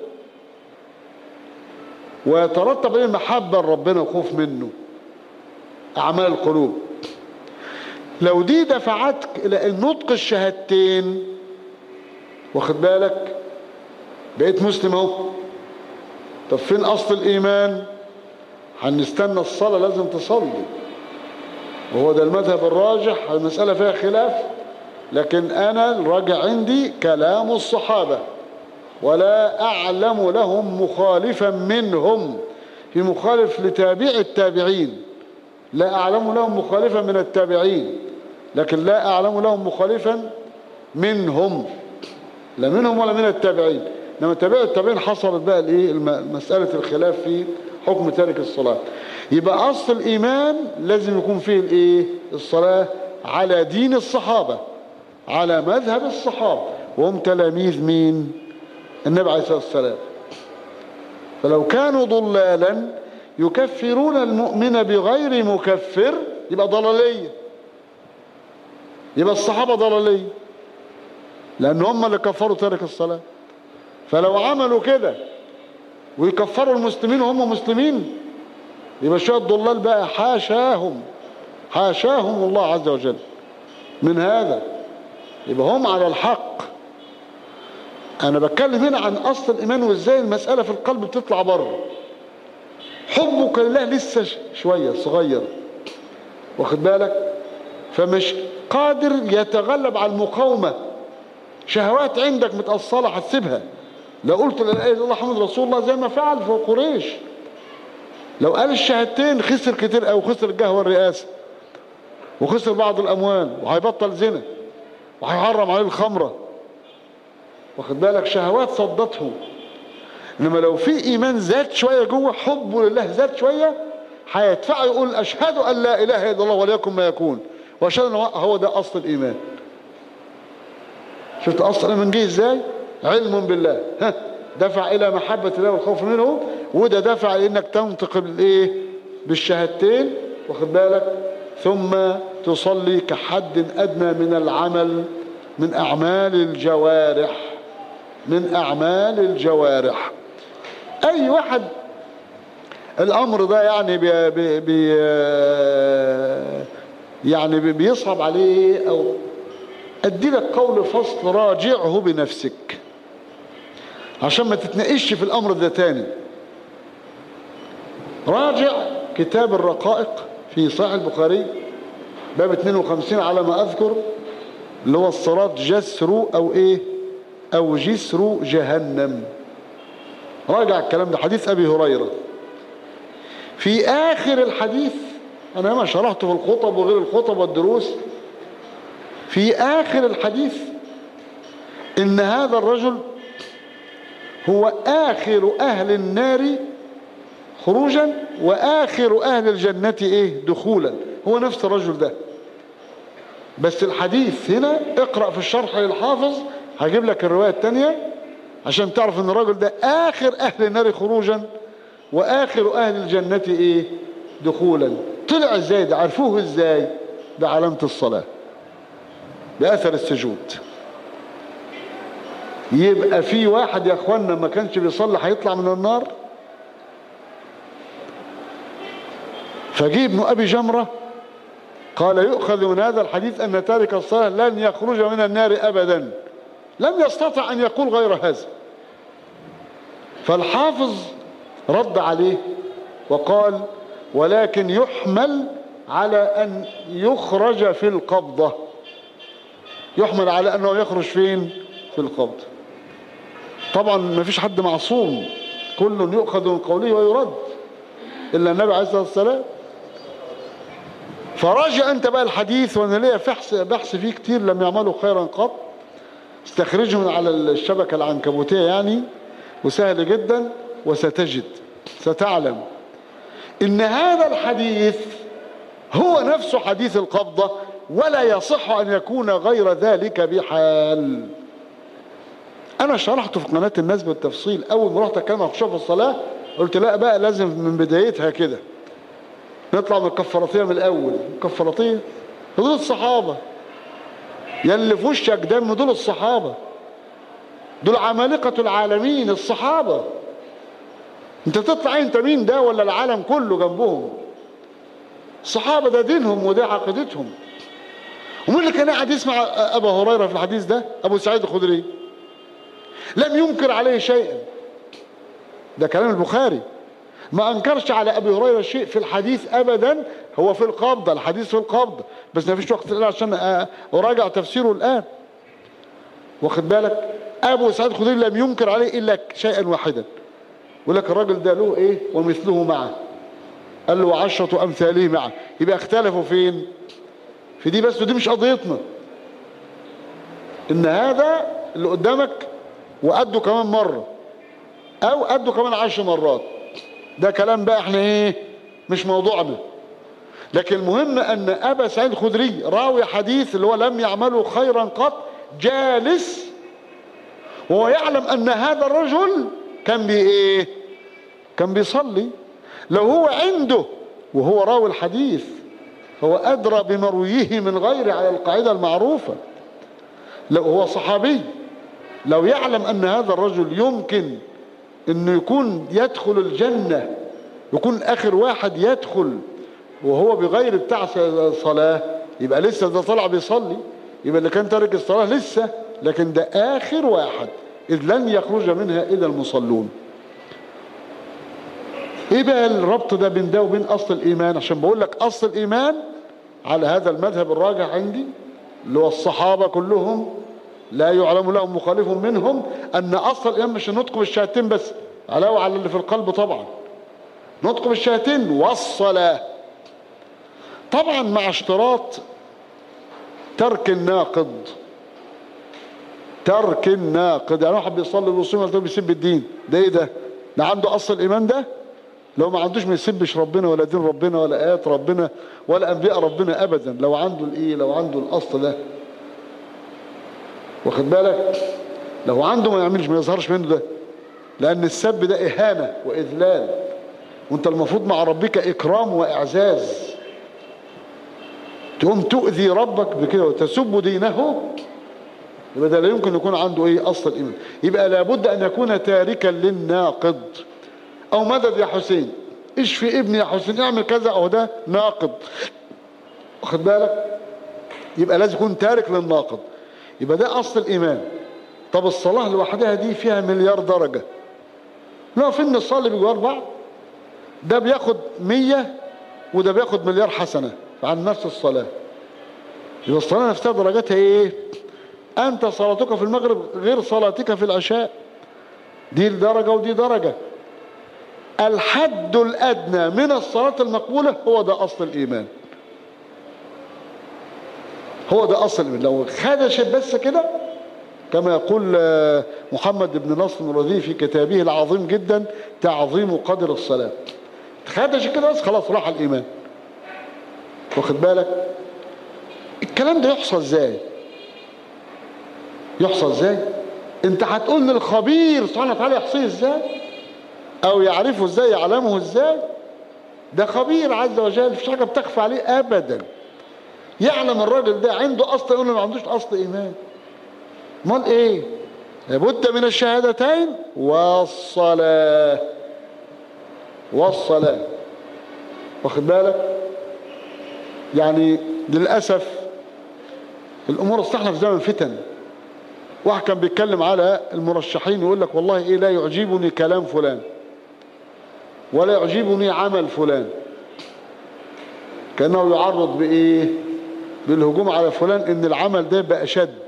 ويترتب عليه محبة لربنا وخوف منه، أعمال القلوب. لو دي دفعتك إلى النطق الشهادتين، واخد بالك، بقيت مسلم اهو. طب فين أصل الإيمان؟ هنستنى الصلاة، لازم تصلي، وهو ده المذهب الراجح. المسألة فيها خلاف، لكن أنا الراجع عندي كلام الصحابة، ولا أعلم لهم مخالفا منهم. في مخالف لتابع التابعين، لا أعلم لهم مخالفا من التابعين، لكن لا أعلم لهم مخالفا منهم، لا منهم ولا من التابعين. لما تابع التابعين حصلت بقى الايه؟ مسألة الخلاف في حكم تارك الصلاة. يبقى أصل الإيمان لازم يكون فيه الايه؟ الصلاة على دين الصحابة، على مذهب الصحابة، وهم تلاميذ مين؟ النبي عليه الصلاة والسلام. فلو كانوا ضلالا يكفرون المؤمن بغير مكفر يبقى ضلالية، يبقى الصحابة ضلالية، لأن هم اللي كفروا تارك الصلاة. فلو عملوا كده ويكفروا المسلمين وهم مسلمين يبقى شوية ضلال بقى، حاشاهم حاشاهم الله عز وجل من هذا، يبقى هم على الحق. أنا بتكلم هنا عن أصل الإيمان وإزاي المسألة في القلب بتطلع بره. حبك لله لسه شوية صغير، واخد بالك؟ فمش قادر يتغلب على المقاومة، شهوات عندك متأصلة هتسيبها. لو قلت لا اله الا الله محمد رسول الله زي ما فعل في قريش، لو قال الشهادتين خسر كتير أو خسر الجاه والرئاسة وخسر بعض الأموال وهيبطل زنا وهيحرم عليه الخمرة، واخد بالك؟ شهوات صدته. إنما لو في إيمان زاد شوية جوه، حبه لله زاد شوية، هيدفعه يقول أشهد أن لا إله إلا الله وليكن ما يكون، وأشهد أن هو ده أصل الإيمان. شفت أصل الإيمان جه إزاي؟ علم بالله، ها، دفع إلى محبة الله والخوف منه، وده دفع إنك تنطق بالإيه؟ بالشهادتين، واخد بالك؟ ثم تصلي كحد أدنى من العمل، من أعمال الجوارح، من أعمال الجوارح. أي واحد الأمر ده يعني بي بي بي يعني بيصعب عليه، أو أدي لك قول فصل راجعه بنفسك عشان ما تتناقش في الأمر ده تاني. راجع كتاب الرقائق في صحيح البخاري باب اثنين وخمسين على ما أذكر، اللي هو الصراط جسر أو إيه أو جسر جهنم. راجع الكلام ده، حديث أبي هريرة. في آخر الحديث، أنا ما شرحته في الخطب وغير الخطب والدروس، في آخر الحديث إن هذا الرجل هو آخر أهل النار خروجا وآخر أهل الجنة إيه دخولا. هو نفس الرجل ده، بس الحديث هنا اقرأ في الشرح للحافظ، هجيب لك الرواية التانية عشان تعرف ان الرجل ده آخر أهل النار خروجا وآخر أهل الجنة إيه دخولا. طلع ازاي ده؟ عرفوه ازاي؟ بعلامة الصلاة، بأثر السجود. يبقى في واحد يا اخوانا ما كانش بيصلي هيطلع من النار؟ فجي ابن أبي جمرة قال يؤخذ من هذا الحديث أن تارك الصلاة لن يخرج من النار أبدا. لم يستطع أن يقول غير هذا. فالحافظ رد عليه وقال ولكن يحمل على أن يخرج في القبضة. يحمل على أنه يخرج فين؟ في القبضة. طبعا ما فيش حد معصوم، كل يؤخذ من قوله ويرد إلا النبي عليه الصلاة والسلام. فراجع أنت بقى الحديث، وأنا ليا بحث بحث فيه كتير لم يعملوا خيرا قط، استخرجه من على الشبكة العنكبوتية يعني، وسهل جدا، وستجد ستعلم إن هذا الحديث هو نفسه حديث القبضة، ولا يصح أن يكون غير ذلك بحال. أنا شرحته في قناة الناس بالتفصيل. أول ما رحت أتكلم عن خشوع في الصلاة قلت لا بقى لازم من بدايتها كده نطلع من الكفاراتية من الأول. الكفاراتية دول الصحابة، يلي في وشك دم دول الصحابة، دول عمالقة العالمين الصحابة. انت تطلع انت مين ده ولا العالم كله جنبهم؟ الصحابة ده دينهم وده عقيدتهم. ومين اللي كان قاعد يسمع أبا هريرة في الحديث ده؟ أبو سعيد الخدري، لم ينكر عليه شيئا. ده كلام البخاري، ما أنكرش على أبي هريرة شيء في الحديث أبدا. هو في القبضة، الحديث في القبضة، بس ما فيش وقت الآن عشان أراجع تفسيره الآن، واخد بالك؟ أبو سعيد الخدري لم ينكر عليه إلا شيئا واحدا، يقول لك الراجل ده له إيه ومثله معه، قال له وعشرة أمثاله معه. يبقى اختلفوا فين؟ في دي بس، ودي مش قضيتنا. إن هذا اللي قدامك وقده كمان مرة أو قده كمان عشر مرات، ده كلام بقى احنا ايه مش موضوعنا. لكن المهم أن أبا سعيد الخدري راوي حديث اللي هو لم يعمله خيرا قط جالس وهو يعلم أن هذا الرجل كان بي إيه؟ كان بيصلي. لو هو عنده وهو راوي الحديث هو أدرى بمرويه من غيره على القاعدة المعروفة. لو هو صحابي لو يعلم أن هذا الرجل يمكن أنه يكون يدخل الجنة، يكون آخر واحد يدخل وهو بغير بتاع صلاة، يبقى لسه ده طلع بيصلي، يبقى اللي كان تارك الصلاة لسه، لكن ده آخر واحد إذ لن يخرج منها إلا المصلون. إيه بقى الربط ده بين ده وبين أصل الإيمان؟ عشان بقول لك أصل الإيمان على هذا المذهب الراجح عندي اللي هو الصحابة كلهم لا يعلم لهم مخالف منهم، أن أصل الإيمان مش النطق بالشهادتين بس، علاوة على اللي في القلب طبعا، نطق بالشهادتين والصلاة طبعا مع اشتراط ترك الناقض. ترك الناقض يعني واحد بيصلي ويصوم ويصوم بيسب الدين، ده ايه ده؟ ده عنده اصل الايمان ده؟ لو ما عندوش ما يسبش ربنا ولا دين ربنا ولا ايات ربنا ولا انبياء ربنا ابدا، لو عنده الايه؟ لو عنده الاصل ده، واخد بالك؟ لو عنده ما يعملش ما يظهرش منه ده، لان السب ده اهانه واذلال، وانت المفروض مع ربك اكرام واعزاز. تقوم تؤذي ربك بكده وتسب دينه، يبقى ده لا يمكن يكون عنده ايه؟ اصل الايمان. يبقى لابد ان يكون تاركا للناقض. او مدد يا حسين، ايش في ابني يا حسين اعمل كذا، او ده ناقض، واخد بالك؟ يبقى لازم يكون تارك للناقض، يبقى ده اصل الايمان. طب الصلاه لوحدها دي فيها مليار درجه، لا فين نصلي بجوار بعض، ده بياخد مية وده بياخد مليار حسنه عن نفس الصلاه. يبقى الصلاه نفسها درجاتها ايه؟ أنت صلاتك في المغرب غير صلاتك في العشاء، دي درجة ودي درجة. الحد الأدنى من الصلاة المقبولة هو ده أصل الإيمان، هو ده أصل الإيمان. لو خدشت بس كده كما يقول محمد بن نصر الرذي في كتابه العظيم جدا تعظيم قدر الصلاة، خدشت كده بس خلاص راح الإيمان، واخد بالك؟ الكلام ده يحصل ازاي؟ يحصل ازاي؟ انت هتقول للخبير سبحانه وتعالى يحصيه ازاي؟ او يعرفه ازاي؟ يعلمه ازاي؟ ده خبير عز وجل، مفيش حاجه بتخفى عليه ابدا. يعلم الراجل ده عنده اصل ايمان ولا ما عندوش اصل ايمان. امال ايه؟ لابد من الشهادتين والصلاه. والصلاه، واخد بالك؟ يعني للاسف الامور اصطحنا في زمن فتن. واحد كان بيتكلم على المرشحين يقول لك والله ايه لا يعجبني كلام فلان ولا يعجبني عمل فلان، كأنه يعرض بايه؟ بالهجوم على فلان ان العمل ده بقى شد.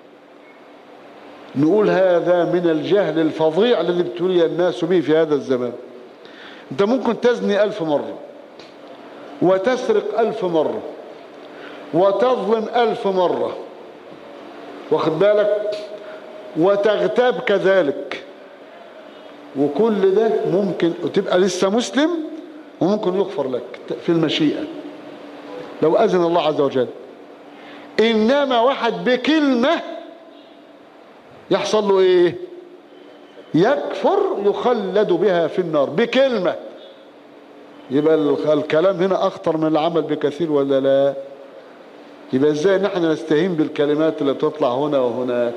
نقول هذا من الجهل الفظيع الذي ابتلي الناس به في هذا الزمان. انت ممكن تزني الف مرة وتسرق الف مرة وتظلم الف مرة، واخد بالك؟ وتغتاب كذلك، وكل ده ممكن تبقى لسه مسلم وممكن يغفر لك في المشيئة لو أذن الله عز وجل. إنما واحد بكلمة يحصل له إيه؟ يكفر يخلد بها في النار بكلمة. يبقى الكلام هنا أخطر من العمل بكثير ولا لا؟ يبقى ازاي نحن نستهين بالكلمات اللي بتطلع هنا وهناك؟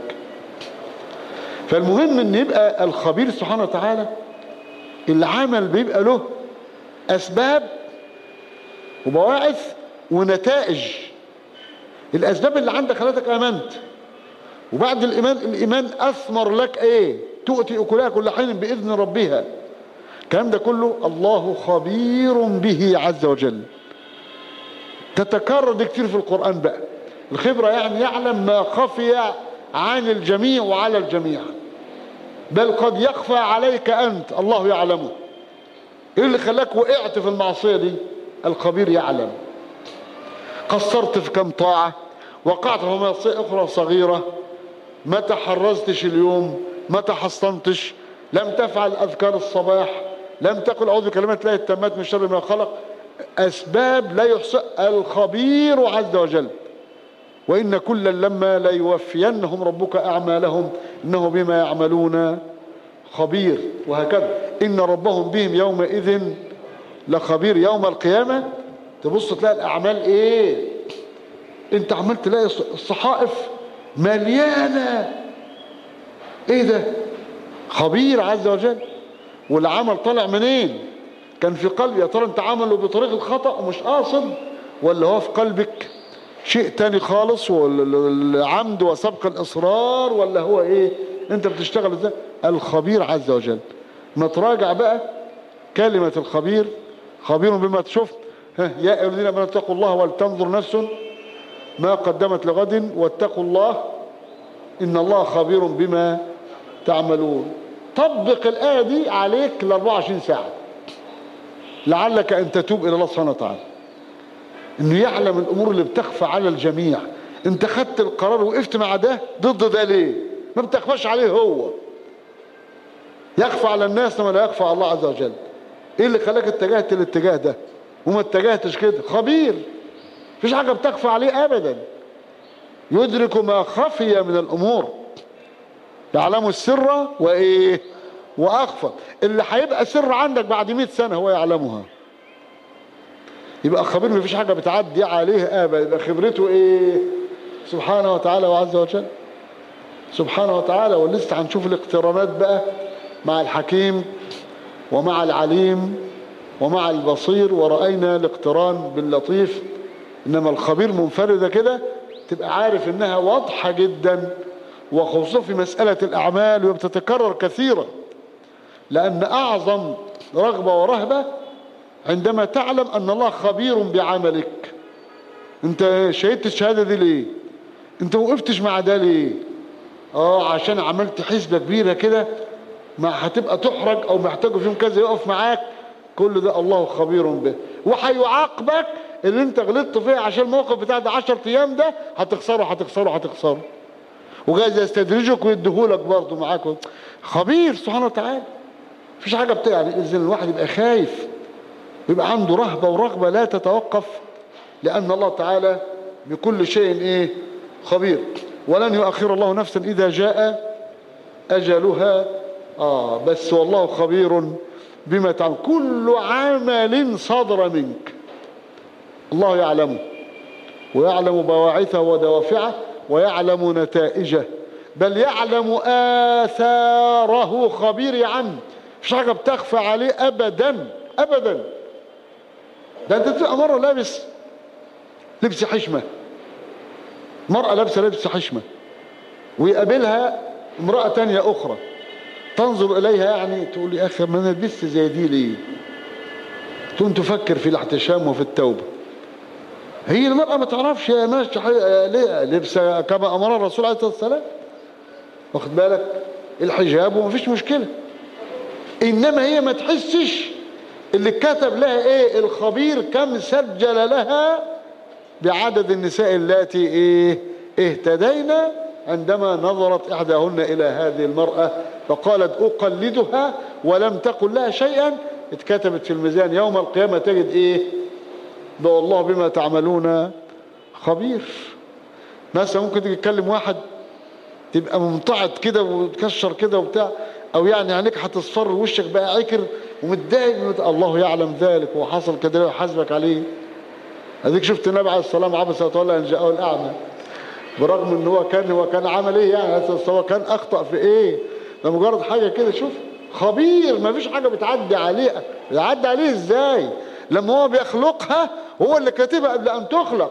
فالمهم ان يبقى الخبير سبحانه وتعالى العمل بيبقى له اسباب وبواعث ونتائج. الاسباب اللي عندك خلتك امنت، وبعد الايمان الايمان اثمر لك ايه؟ تؤتي اكلها كل حين باذن ربها. الكلام ده كله الله خبير به عز وجل. تتكرر دي كتير في القرآن بقى. الخبرة يعني يعلم ما خفي عن الجميع وعلى الجميع، بل قد يخفى عليك أنت الله يعلمه. ايه اللي خلاك وقعت في المعصية دي؟ الخبير يعلم. قصرت في كم طاعة، وقعت في معصية أخرى صغيرة، ما تحرزتش اليوم، ما تحصنتش، لم تفعل أذكار الصباح، لم تقل أعوذ بكلمات الله التامات من شر ما خلق. أسباب لا يحصى الخبير عز وجل. وإن كلا لما ليوفينهم ربك أعمالهم إنه بما يعملون خبير. وهكذا إن ربهم بهم يومئذ لخبير. يوم القيامة تبص تلاقي الأعمال إيه؟ أنت عمال تلاقي الصحائف مليانة. إيه ده؟ خبير عز وجل. والعمل طالع منين؟ كان في قلبي. يا ترى أنت عمله بطريق الخطأ ومش قاصد، ولا هو في قلبك شيء تاني خالص، والعمد وسبق الإصرار، ولا هو إيه؟ أنت بتشتغل إزاي؟ الخبير عز وجل. ما تراجع بقى كلمة الخبير. خبير بما تشوف. يا أيها الذين آمنوا اتقوا الله ولتنظر نفس ما قدمت لغد واتقوا الله إن الله خبير بما تعملون. طبق الآية دي عليك ل أربعة وعشرين ساعة لعلك أن تتوب إلى الله سبحانه وتعالى. إنه يعلم الأمور اللي بتخفى على الجميع. أنت خدت القرار وقفت مع ده ضد ده ليه؟ ما بتخفاش عليه هو. يخفى على الناس ما لا يخفى على الله عز وجل. إيه اللي خلاك اتجهت الاتجاه ده وما اتجهتش كده؟ خبير. مفيش حاجة بتخفى عليه أبدا. يدرك ما خفي من الأمور. يعلم السر وإيه وأخفى. اللي هيبقى سر عندك بعد مئة سنة هو يعلمها. يبقى خبير مفيش حاجة بتعدي عليه أبدا. يبقى خبرته إيه؟ سبحانه وتعالى وعز وجل. سبحانه وتعالى. ولسه هنشوف الاقترانات بقى مع الحكيم ومع العليم ومع البصير. ورأينا الاقتران باللطيف. إنما الخبير منفردة كده تبقى عارف إنها واضحة جدا، وخصوصا في مسألة الأعمال وبتتكرر كثيرا. لأن أعظم رغبة ورهبة عندما تعلم أن الله خبير بعملك. أنت شهدت الشهادة دي ليه؟ أنت وقفتش مع ده ليه؟ آه عشان عملت حسبة كبيرة كده ما هتبقى تحرج أو محتاجه فيهم كذا يقف معاك. كل ده الله خبير به. وهيعاقبك اللي انت غلطت فيه عشان الموقف بتاع ده عشر ايام ده هتخسره هتخسره هتخسره. وجايز يستدرجك ويديهولك برضه معاك. خبير سبحانه وتعالى. مفيش حاجه بتاع يعني اذن الواحد يبقى خايف ويبقى عنده رهبه ورغبه لا تتوقف، لان الله تعالى بكل شيء ايه خبير. ولن يؤخر الله نفسا اذا جاء اجلها. اه بس والله خبير بما تعمل. كل عمل صدر منك الله يعلمه، ويعلم بواعثه ودوافعه، ويعلم نتائجه، بل يعلم آثاره. خبير عنه. مفيش حاجة بتخفى عليه أبدا أبدا. ده أنت تبقى مرة لابس لبس حشمة، مرأة لابسة لبس حشمة، ويقابلها امرأة تانية أخرى تنظر إليها يعني تقول يا أخي ما أنا لبست زي دي ليه؟ تقوم تفكر في الاحتشام وفي التوبة. هي المرأة ما تعرفش هي ماشية ليه لبسة كما أمر الرسول عليه الصلاة والسلام، واخد بالك، الحجاب ومفيش مشكلة. إنما هي ما تحسش اللي كتب لها إيه الخبير كم سجل لها بعدد النساء اللاتي إيه اهتدينا عندما نظرت إحداهن إلى هذه المرأة فقالت أقلدها ولم تقل لها شيئا. اتكتبت في الميزان يوم القيامة تجد إيه ده والله بما تعملون خبير. مثلا ممكن تيجي تكلم واحد تبقى ممتعض كده وتكشر كده وبتاع، او يعني عينيك هتصفر ووشك بقى عكر ومتضايق. الله يعلم ذلك وحصل كده ويحاسبك عليه. اديك شفت النبي عليه السلام عبس وتولى ان جاءه الاعمى، برغم ان هو كان هو كان عمل ايه يعني، هو كان اخطا في ايه؟ ده مجرد حاجه كده. شوف خبير ما فيش حاجه بتعدي عليه. بتعدي عليه ازاي لما هو بيخلقها؟ هو اللي كاتبها قبل ان تخلق.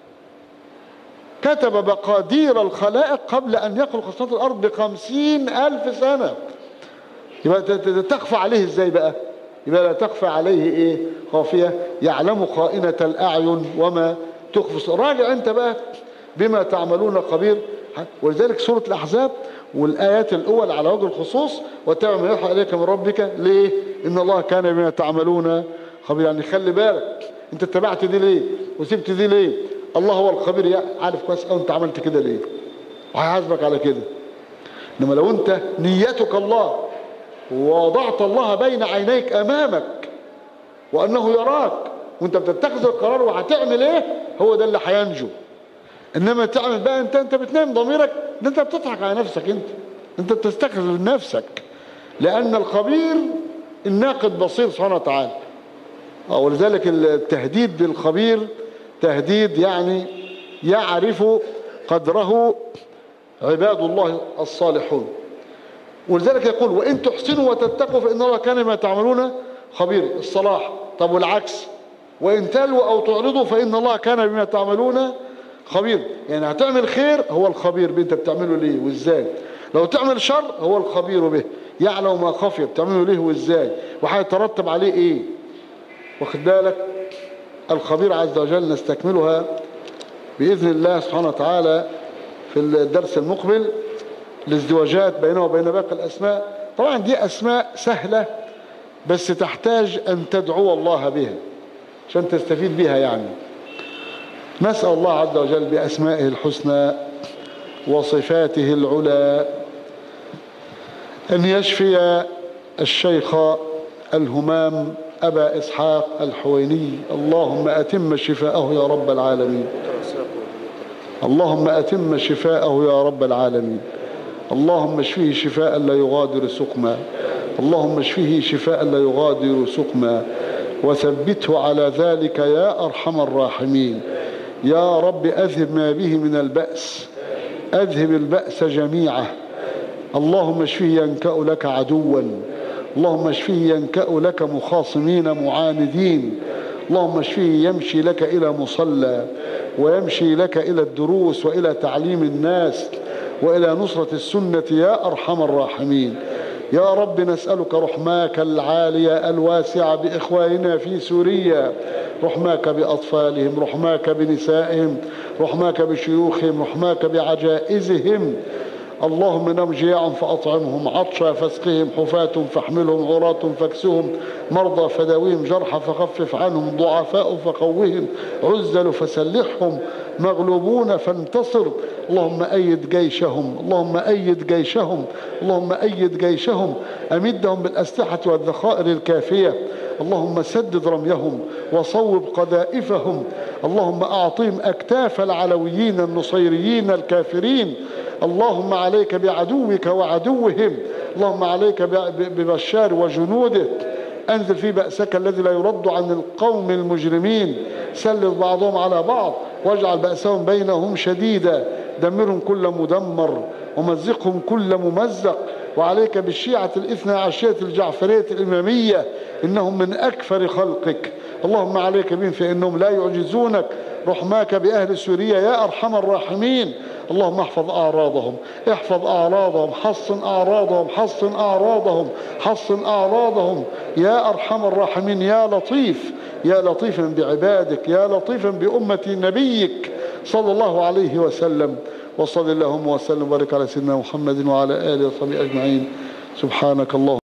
كتب مقادير الخلائق قبل ان يخلق سماوات الارض بخمسين الف سنه. يبقى تخفى عليه ازاي بقى؟ يبقى لا تخفى عليه ايه خافيه. يعلم خائنة الاعين وما تخفي. راجع انت بقى بما تعملون خبير. ولذلك سورة الاحزاب والايات الاول على وجه الخصوص واتبع ما يوحى اليك من ربك. ليه؟ ان الله كان بما تعملون خبير. يعني خلي بالك انت اتبعت دي ليه وسبت دي ليه. الله هو الخبير عارف كويس قوي انت عملت كده ليه وهيحاسبك على كده. انما لو انت نيتك الله ووضعت الله بين عينيك امامك وانه يراك وانت بتتخذ القرار وهتعمل ايه، هو ده اللي هينجو. انما تعمل بقى انت انت بتنام ضميرك، ده انت بتضحك على نفسك، انت انت بتستخدم نفسك. لان الخبير الناقد بصير سبحانه وتعالى. ولذلك التهديد بالخبير تهديد يعني يعرف قدره عباد الله الصالحون. ولذلك يقول وإن تحسنوا وتتقوا فإن الله كان ما تعملون خبير. الصلاح. طب والعكس، وإن تلوا أو تعرضوا فإن الله كان بما تعملون خبير. يعني هتعمل خير هو الخبير بأنت بتعمله ليه وإزاي، لو تعمل شر هو الخبير به، يعلم ما خفي بتعمله ليه وإزاي وهيترتب عليه إيه. واخد بالك؟ الخبير عز وجل نستكملها بإذن الله سبحانه وتعالى في الدرس المقبل. الازدواجات بينه وبين باقي الأسماء، طبعا دي أسماء سهلة بس تحتاج أن تدعو الله بها عشان تستفيد بها. يعني نسأل الله عز وجل بأسمائه الحسنى وصفاته العلى أن يشفي الشيخ الهمام أبا إسحاق الحويني. اللهم أتم شفاءه يا رب العالمين. اللهم أتم شفاءه يا رب العالمين. اللهم اشفيه شفاء لا يغادر سقما. اللهم اشفيه شفاء لا يغادر سقما وثبته على ذلك يا أرحم الراحمين. يا رب أذهب ما به من البأس، أذهب البأس جميعه. اللهم اشفيه ينكأ لك عدوا، اللهم اشفيه ينكأ لك مخاصمين معاندين. اللهم اشفيه يمشي لك إلى مصلى ويمشي لك إلى الدروس وإلى تعليم الناس وإلى نصرة السنة يا أرحم الراحمين. يا رب نسألك رحماك العالية الواسعة بإخواننا في سوريا، رحماك بأطفالهم، رحماك بنسائهم، رحماك بشيوخهم، رحماك بعجائزهم. اللهم انهم جياع فأطعمهم، عطشا فاسقهم، حفاة فاحملهم، عراة فاكسهم، مرضى فداويهم، جرحى فخفف عنهم، ضعفاء فقوهم، عزل فسلحهم، مغلوبون فانتصر. اللهم أيد جيشهم، اللهم أيد جيشهم، اللهم أيد جيشهم، أمدهم بالأسلحة والذخائر الكافية. اللهم سدد رميهم وصوب قذائفهم. اللهم أعطهم أكتاف العلويين النصيريين الكافرين. اللهم عليك بعدوك وعدوهم، اللهم عليك ببشار وجنوده. أنزل في بأسك الذي لا يرد عن القوم المجرمين، سلط بعضهم على بعض واجعل بأسهم بينهم شديدا. دمرهم كل مدمر ومزقهم كل ممزق. وعليك بالشيعة الاثنى عشرية الجعفرية الإمامية، إنهم من أكفر خلقك. اللهم عليك بهم فإنهم لا يعجزونك. رحماك بأهل سوريا يا أرحم الراحمين. اللهم احفظ أعراضهم، احفظ أعراضهم، حصن أعراضهم، حصن أعراضهم، حصن أعراضهم يا أرحم الراحمين. يا لطيف، يا لطيفا بعبادك، يا لطيفا بأمة نبيك صلى الله عليه وسلم. وصل اللهم وسلم وبارك على سيدنا محمد وعلى آله وصحبه أجمعين. سبحانك اللهم